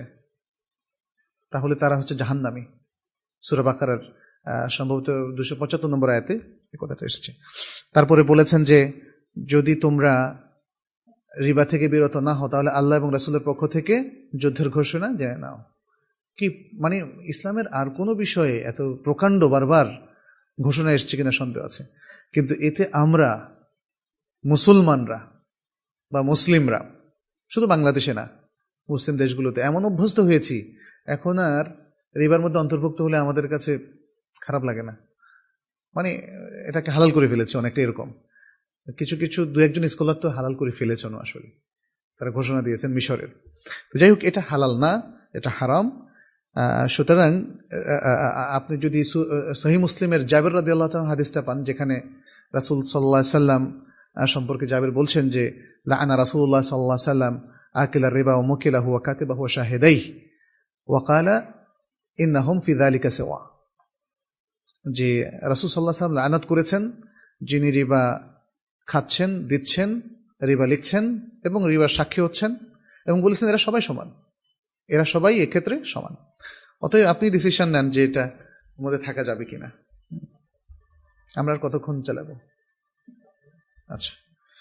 [SPEAKER 1] তাহলে তারা হচ্ছে জাহান্নামী। সূরা বাকারার সম্ভবত দুশো পঁচাত্তর নম্বর আয়াতে এই কথাটা এসেছে। তারপরে বলেছেন যে যদি তোমরা রিবা থেকে বিরত না হও তাহলে আল্লাহ এবং রাসূলের পক্ষ থেকে যুদ্ধের ঘোষণা দিয়ে নাও। কি মানে ইসলামের আর কোনো বিষয়ে এত প্রকাণ্ড বারবার ঘোষণা এসেছে কিনা সন্দেহ আছে। কিন্তু এতে আমরা মুসলমানরা বা মুসলিমরা, শুধু বাংলাদেশে না, মুসলিম দেশগুলোতে এমন অভ্যস্ত হয়েছি, এখন আর রিবার মধ্যে অন্তর্ভুক্ত হলে আমাদের কাছে খারাপ লাগে না। মানে এটাকে হালাল করে ফেলেছে অনেকটা। এরকম কিছু কিছু দু একজন স্কলার তো হালাল করে ফেলেছেন আসলে, তারা ঘোষণা দিয়েছেন মিশরের। যাই হোক, এটা হালাল না, এটা হারাম। সুতরাং আপনি যদি সহিহ মুসলিমের জাবের রাদিয়াল্লাহু তাআলা হাদিসটা পান, যেখানে রাসূল সাল্লাল্লাহু আলাইহি সাল্লাম সম্পর্কে জাবের বলছেন যে লাআনা রাসূলুল্লাহ সাল্লাল্লাহু আলাইহি সাল্লাম আকিলা রিবা ওয়া মুকিলাহু ওয়া কাতিবাহু ওয়া শাহিদাইহি ওয়া ক্বালা ইন্নাহুম ফি যালিকা সাওয়া। যে রাসূল সাল্লাল্লাহু আলাইহি সাল্লাম লানাত করেছেন যিনি রিবা খাচ্ছেন, দিচ্ছেন, রিবা লিখছেন এবং রিবার সাক্ষী হচ্ছেন, এবং বলেছেন এরা সবাই সমান, এরা সবাই এক্ষেত্রে সমান। অতএব আপনি ডিসিশন নেন যে এটা মধ্যে থাকা যাবে কিনা। আমরা আর কতক্ষণ চালাবো? আচ্ছা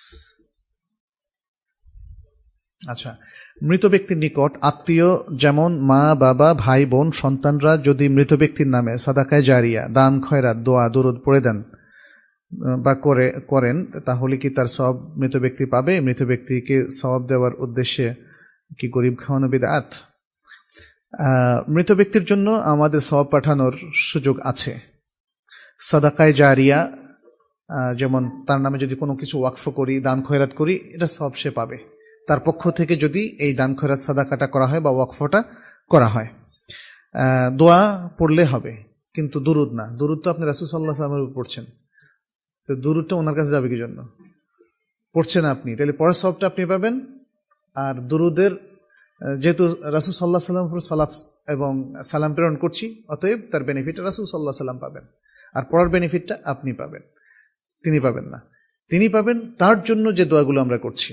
[SPEAKER 1] আচ্ছা মৃত ব্যক্তির নিকট আত্মীয় যেমন মা, বাবা, ভাই, বোন, সন্তানরা যদি মৃত ব্যক্তির নামে সাদাকায়ে জারিয়া, দান, খয়রাত, দোয়া, দরুদ পড়ে দেন বা করে করেন, তাহলে কি তার সওয়াব মৃত ব্যক্তি পাবে? মৃত ব্যক্তিকে সওয়াব দেওয়ার উদ্দেশ্যে কি গরিব খাওয়ানো বিদআত? মৃত ব্যক্তির জন্য আমাদের সওয়াব পাঠানোর সুযোগ আছে। সাদাকায়ে জারিয়া, যেমন তার নামে যদি কোনো কিছু ওয়াকফ করি, দান খয়রাত করি, এটা সওয়াব সে পাবে তার পক্ষ থেকে যদি এই দান খয়রাত সাদাকাটা করা হয় বা ওয়াকফটা করা হয়। দোয়া পড়লে হবে, কিন্তু দুরুদ না। দুরুদ তো আপনি রাসূল সাল্লাল্লাহু আলাইহি ওয়াসাল্লামের উপর পড়ছেন, তো দুরুদটা ওনার কাছে যাবে কি জন্য? পড়ছেন আপনি, তাহলে পড়ার সওয়াবটা আপনি পাবেন। আর দুরুদের যেহেতু রাসূল সাল্লাল্লাহু আলাইহি ওয়াসাল্লামের উপর সালাত এবং সালাম প্রেরণ করছি, অতএব তার বেনিফিট রাসূল সাল্লাল্লাহু আলাইহি ওয়াসাল্লাম পাবেন, আর পড়ার বেনিফিটটা আপনি পাবেন, তিনি পাবেন না। তিনি পাবেন তার জন্য যে দোয়াগুলো আমরা করছি।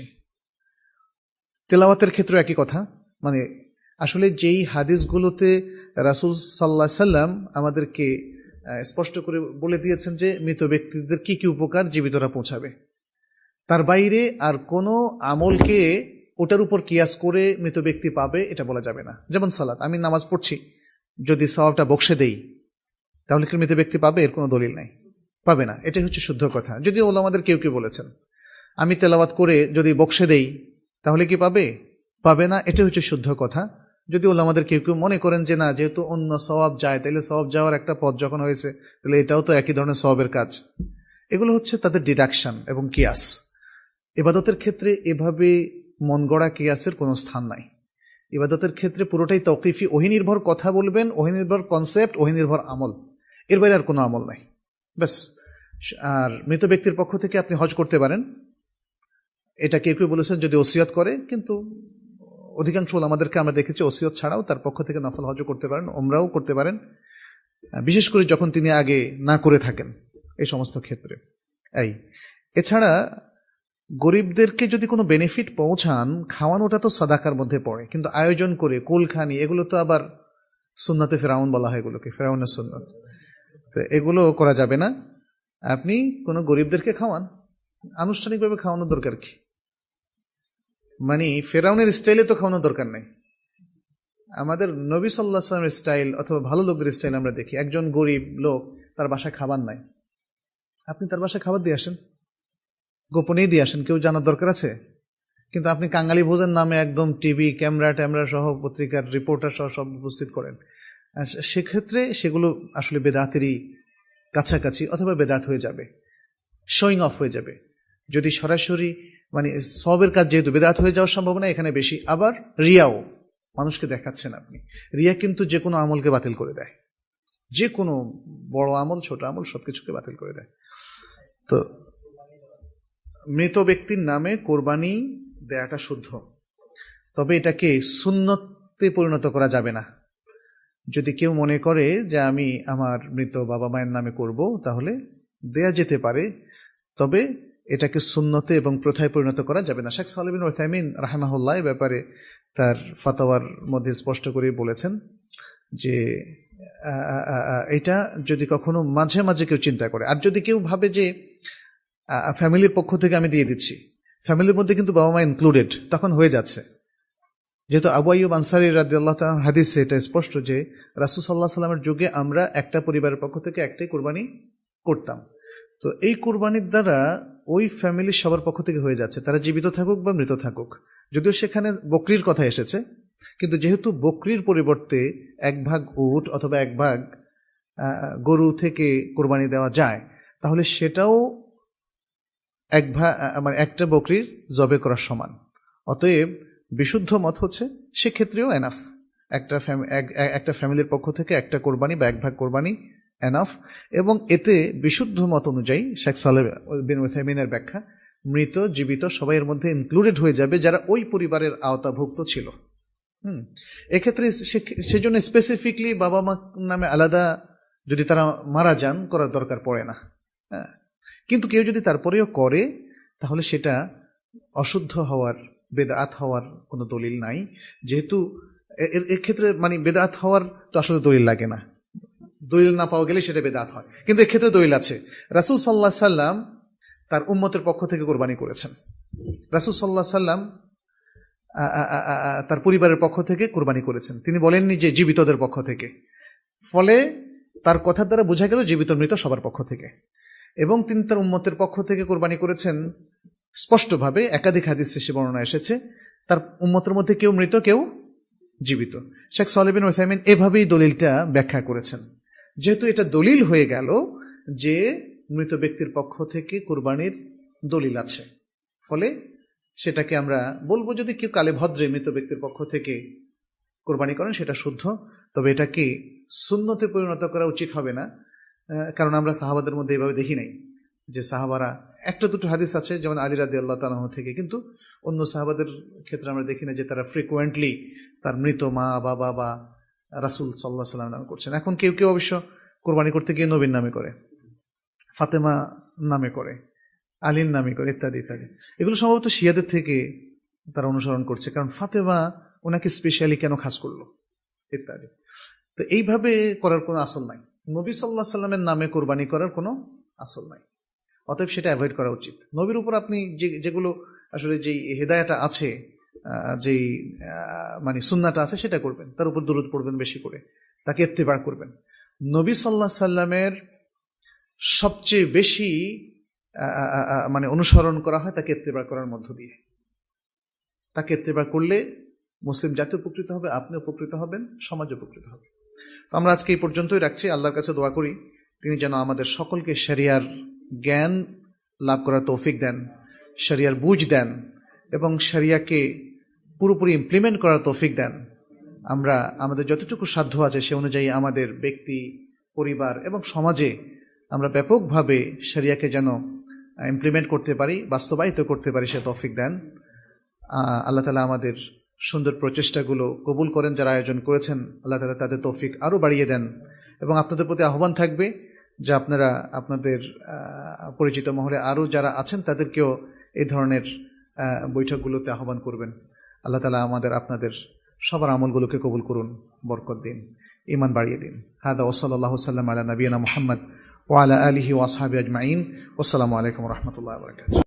[SPEAKER 1] তেলাওয়াতের ক্ষেত্রে একই কথা। মানে আসলে যেই হাদিসগুলোতে রাসূল সাল্লাল্লাহু আলাইহি ওয়াসাল্লাম আমাদেরকে স্পষ্ট করে বলে দিয়েছেন যে মৃত ব্যক্তিদের কি কি উপকার জীবিতরা পৌঁছাবে, তার বাইরে আর কোনো আমলকে ওটার উপর কিয়াস করে মৃত ব্যক্তি পাবে এটা বলা যাবে না। যেমন সালাত, আমি নামাজ পড়ছি, যদি সওয়াবটা বকশে দেই তাহলে কি মৃত ব্যক্তি পাবে? এর কোনো দলিল নাই, পাবে না। এটাই হচ্ছে শুদ্ধ কথা। যদি ওলামাদের কেউ কেউ বলেছেন আমি তেলাওয়াত করে যদি বকশে দেই তাহলে কি পাবে? পাবে না। এটাই হচ্ছে শুদ্ধ কথা। যদি ওলামাদের কেউ কেউ মনে করেন যে না, যেহেতু অন্য সওয়াব যায়, তাহলে সওয়াব যাওয়ার একটা পথ যখন হয়েছে তাহলে এটাও তো একই ধরনের সওয়াবের কাজ, এগুলো হচ্ছে তাদের ডিডাকশন এবং কিয়াস। ইবাদতের ক্ষেত্রে এভাবে মন গড়া কিয়াসের কোনো স্থান নাই। ইবাদতের ক্ষেত্রে পুরোটাই তাওকিফি, ওহী নির্ভর কথা বলবেন, ওহী নির্ভর কনসেপ্ট, ওহী নির্ভর আমল, এর বাইরে আর কোনো আমল নাই, ব্যাস। আর মৃত ব্যক্তির পক্ষ থেকে আপনি হজ করতে পারেন, এটা কেউ কেউ বলেছেন যদি ওসিয়ত করে, কিন্তু অধিকাংশ আমাদেরকে আমরা দেখেছি ওসিয়ত ছাড়াও তার পক্ষ থেকে নফল হজ করতে পারেন, ওমরাও করতে পারেন, বিশেষ করে যখন তিনি আগে না করে থাকেন এই সমস্ত ক্ষেত্রে। এই এছাড়া গরিবদেরকে যদি কোনো বেনিফিট পৌঁছান, খাওয়ানোটা তো সাদাকার মধ্যে পড়ে, কিন্তু আয়োজন করে কুলখানি এগুলো তো আবার সুন্নাতে ফেরাউন বলা হয়, এগুলোকে ফেরাউনের সুন্নাত, তো এগুলো করা যাবে না। আপনি কোনো গরিবদেরকে খাওয়ান, আনুষ্ঠানিকভাবে খাওয়ানোর দরকার কি? মানে ফেরাউনের স্টাইলে তো খাওয়ানোর দরকার নেই। আমাদের নবী সাল্লাল্লাহু আলাইহি ওয়াসাল্লামের স্টাইল অথবা ভালো লোকদের স্টাইল আমরা দেখি, একজন গরিব লোক, তার বাসায় খাবার নাই, আপনি তার বাসায় খাবার দিয়ে আসেন, গোপনেই দিয়ে আসেন, কেউ জানার দরকার আছে? কিন্তু আপনি কাঙালি ভোজের নামে একদম টিভি ক্যামেরা ট্যামেরা সহ পত্রিকার রিপোর্টার সহ সব উপস্থিত করেন, সেক্ষেত্রে সেগুলো আসলে বেদাতেরই কাছাকাছি অথবা বেদাত হয়ে যাবে, শোয়িং অফ হয়ে যাবে। যদি সরাসরি মানে সবের কাজ যেহেতু বেদাত হয়ে যাওয়ার সম্ভাবনা এখানে বেশি। আবার রিয়াও, মানুষকে দেখাচ্ছেন আপনি, রিয়া কিন্তু যে কোনো আমলকে বাতিল করে দেয়, যে কোনো বড় আমল ছোট আমল সবকিছুকে বাতিল করে দেয়। তো মৃত ব্যক্তির নামে কোরবানি দেয়াটা শুদ্ধ, তবে এটাকে সুন্নতে পরিণত করা যাবে না। যদি কেউ মনে করে যে আমি আমার মৃত বাবা মায়ের নামে করব, তাহলে দেয়া যেতে পারে, তবে এটাকে সুন্নতে এবং প্রথায় পরিণত করা যাবে না। শেখ সালেহ বিন উসাইমিন রাহিমাহুল্লাহ এ ব্যাপারে তার ফাতাওয়ার মধ্যে স্পষ্ট করে বলেছেন যে এটা যদি কখনো মাঝে মাঝে কেউ চিন্তা করে, আর যদি কেউ ভাবে যে ফ্যামিলির পক্ষ থেকে আমি দিয়ে দিচ্ছি, ফ্যামিলির মধ্যে কিন্তু বাবা মা ইনক্লুডেড, তখন হয়ে যাচ্ছে। যেহেতু আবু আইয়ুব আনসারী রাদিয়াল্লাহু তাআলা হাদিসে এটা স্পষ্ট যে রাসূল সাল্লাল্লাহু আলাইহি ওয়াসাল্লামের যুগে আমরা একটা পরিবারের পক্ষ থেকে একটাই কুরবানি করতাম। তো এই কুরবানির দ্বারা ওই ফ্যামিলির সবার পক্ষ থেকে হয়ে যাচ্ছে, তারা জীবিত থাকুক বা মৃত থাকুক। যদিও সেখানে বকরির কথা এসেছে, কিন্তু যেহেতু বকরির পরিবর্তে এক ভাগ উট অথবা এক ভাগ গরু থেকে কুরবানি দেওয়া যায়, তাহলে সেটাও এক ভাগ মানে একটা বকরির জবে করার সমান। অতএব বিশুদ্ধ মত হচ্ছে সেক্ষেত্রেও এনাফ, একটা একটা ফ্যামিলির পক্ষ থেকে একটা কোরবানি বা এক ভাগ কোরবানি এনাফ। এবং এতে বিশুদ্ধ মত অনুযায়ী শেখ সালেহ বিন উসাইমিনের ব্যাখ্যা, মৃত জীবিত সবাই এর মধ্যে ইনক্লুডেড হয়ে যাবে যারা ওই পরিবারের আওতাভুক্ত ছিল। হুম এক্ষেত্রে সেজন্য স্পেসিফিকলি বাবা মা নামে আলাদা যদি তারা মারা যান করার দরকার পড়ে না। হ্যাঁ, কিন্তু কেউ যদি তারপরেও করে, তাহলে সেটা অশুদ্ধ হওয়ার, বেদাত হওয়ার কোনো দলিল নাই। যেহেতু এর ক্ষেত্রে মানে বেদাত হওয়ার তো আসলে দলিল লাগে না, দলিল না পাওয়া গেলে সেটা বেদাত হয়, কিন্তু এক্ষেত্রে দলিল আছে। রাসূল সাল্লাল্লাহু আলাইহি সাল্লাম তার উম্মতের পক্ষ থেকে কোরবানি করেছেন, রাসূল সাল্লাল্লাহু আলাইহি সাল্লাম তার পরিবারের পক্ষ থেকে কোরবানি করেছেন, তিনি বলেননি যে জীবিতদের পক্ষ থেকে। ফলে তার কথার দ্বারা বোঝা গেল জীবিত মৃত সবার পক্ষ থেকে। এবং তিনি তার উম্মতের পক্ষ থেকে কোরবানি করেছেন স্পষ্টভাবে, একাধিক হাদিসে সে বর্ণনা এসেছে, তার উম্মতের মধ্যে কেউ মৃত কেউ জীবিত। শেখ সালেহ বিন উসাইমিন এভাবেই দলিলটা ব্যাখ্যা করেছেন। যেহেতু এটা দলিল হয়ে গেল যে মৃত ব্যক্তির পক্ষ থেকে কুরবানির দলিল আছে, ফলে সেটাকে আমরা বলবো যদি কেউ কালে ভদ্রে মৃত ব্যক্তির পক্ষ থেকে কুরবানি করেন সেটা শুদ্ধ, তবে এটাকে সুন্নতে পরিণত করা উচিত হবে না। কারণ আমরা সাহাবাদের মধ্যে এভাবে দেখি নাই যে সাহাবারা, একটা দুটো হাদিস আছে যেমন আলী রাদিয়াল্লাহু তাআলা আনহু থেকে, কিন্তু অন্য সাহাবাদের ক্ষেত্রে আমরা দেখি না যে তারা ফ্রিকুয়েন্টলি তার মৃত মা বাবা বা রাসূল সাল্লাল্লাহু আলাইহি ওয়াসাল্লাম নামে করছেন। এখন কেউ কেউ অবশ্য কোরবানি করতে গিয়ে নবীর নামে করে, ফাতেমা নামে করে, আলীর নামে করে, ইত্যাদি ইত্যাদি। এগুলো সম্ভবত শিয়াদের থেকে তারা অনুসরণ করছে, কারণ ফাতেমা ওনাকে স্পেশালি কেন খাস করলো ইত্যাদি। তো এইভাবে করার কোনো আসল নাই, নবী সাল্লাল্লাহু আলাইহি সাল্লামের নামে কোরবানি করার কোনো আসল নাই। অতএব সেটা অ্যাভয়েড করা উচিত। নবীর উপর আপনি যে যেগুলো আসলে যেই হেদায়াটা আছে, যেই মানে সুন্নাহটা আছে সেটা করবেন, তার উপর দরুদ পড়বেন বেশি করে, তাকে ইত্তেবা করবেন। নবী সাল্লাল্লাহু আলাইহি সাল্লামের সবচেয়ে বেশি মানে অনুসরণ করা হয় তাকে ইত্তেবা করার মধ্য দিয়ে। তাকে ইত্তেবা করলে মুসলিম জাতি উপকৃত হবে, আপনি উপকৃত হবেন, সমাজ উপকৃত হবে। তো আমরা আজকে এই পর্যন্তই রাখছি। আল্লাহর কাছে দোয়া করি তিনি যেন আমাদের সকলকে শরিয়ার জ্ঞান লাভ করার তৌফিক দেন, শরিয়ার বুঝ দেন এবং শরিয়াকে পুরোপুরি ইমপ্লিমেন্ট করার তৌফিক দেন। আমরা আমাদের যতটুকু সাধ্য আছে সে অনুযায়ী আমাদের ব্যক্তি, পরিবার এবং সমাজে আমরা ব্যাপকভাবে শরিয়াকে যেন ইমপ্লিমেন্ট করতে পারি, বাস্তবায়িত করতে পারি, সে তৌফিক দেন। আল্লাহ তাআলা আমাদের সুন্দর প্রচেষ্টাগুলো কবুল করেন। যারা আয়োজন করেছেন আল্লাহ তাআলা তাদের তৌফিক আরো বাড়িয়ে দেন। এবং আপনাদের প্রতি আহ্বান থাকবে যে আপনারা আপনাদের পরিচিত মহলে আরো যারা আছেন তাদেরকেও এই ধরনের বৈঠকগুলোতে আহ্বান করবেন। আল্লাহ তাআলা আমাদের আপনাদের সবার আমলগুলোকে কবুল করুন, বরকত দিন, ঈমান বাড়িয়ে দিন। হাদা ওয়া সাল্লাল্লাহু সাল্লাম আলা নবিয়িনা মুহাম্মদ ওয়া আলা আলিহি ওয়া আসহাবিহি আজমাইন। ওয়াসসালামু আলাইকুম ওয়া রাহমাতুল্লাহি ওয়া বারাকাতুহু।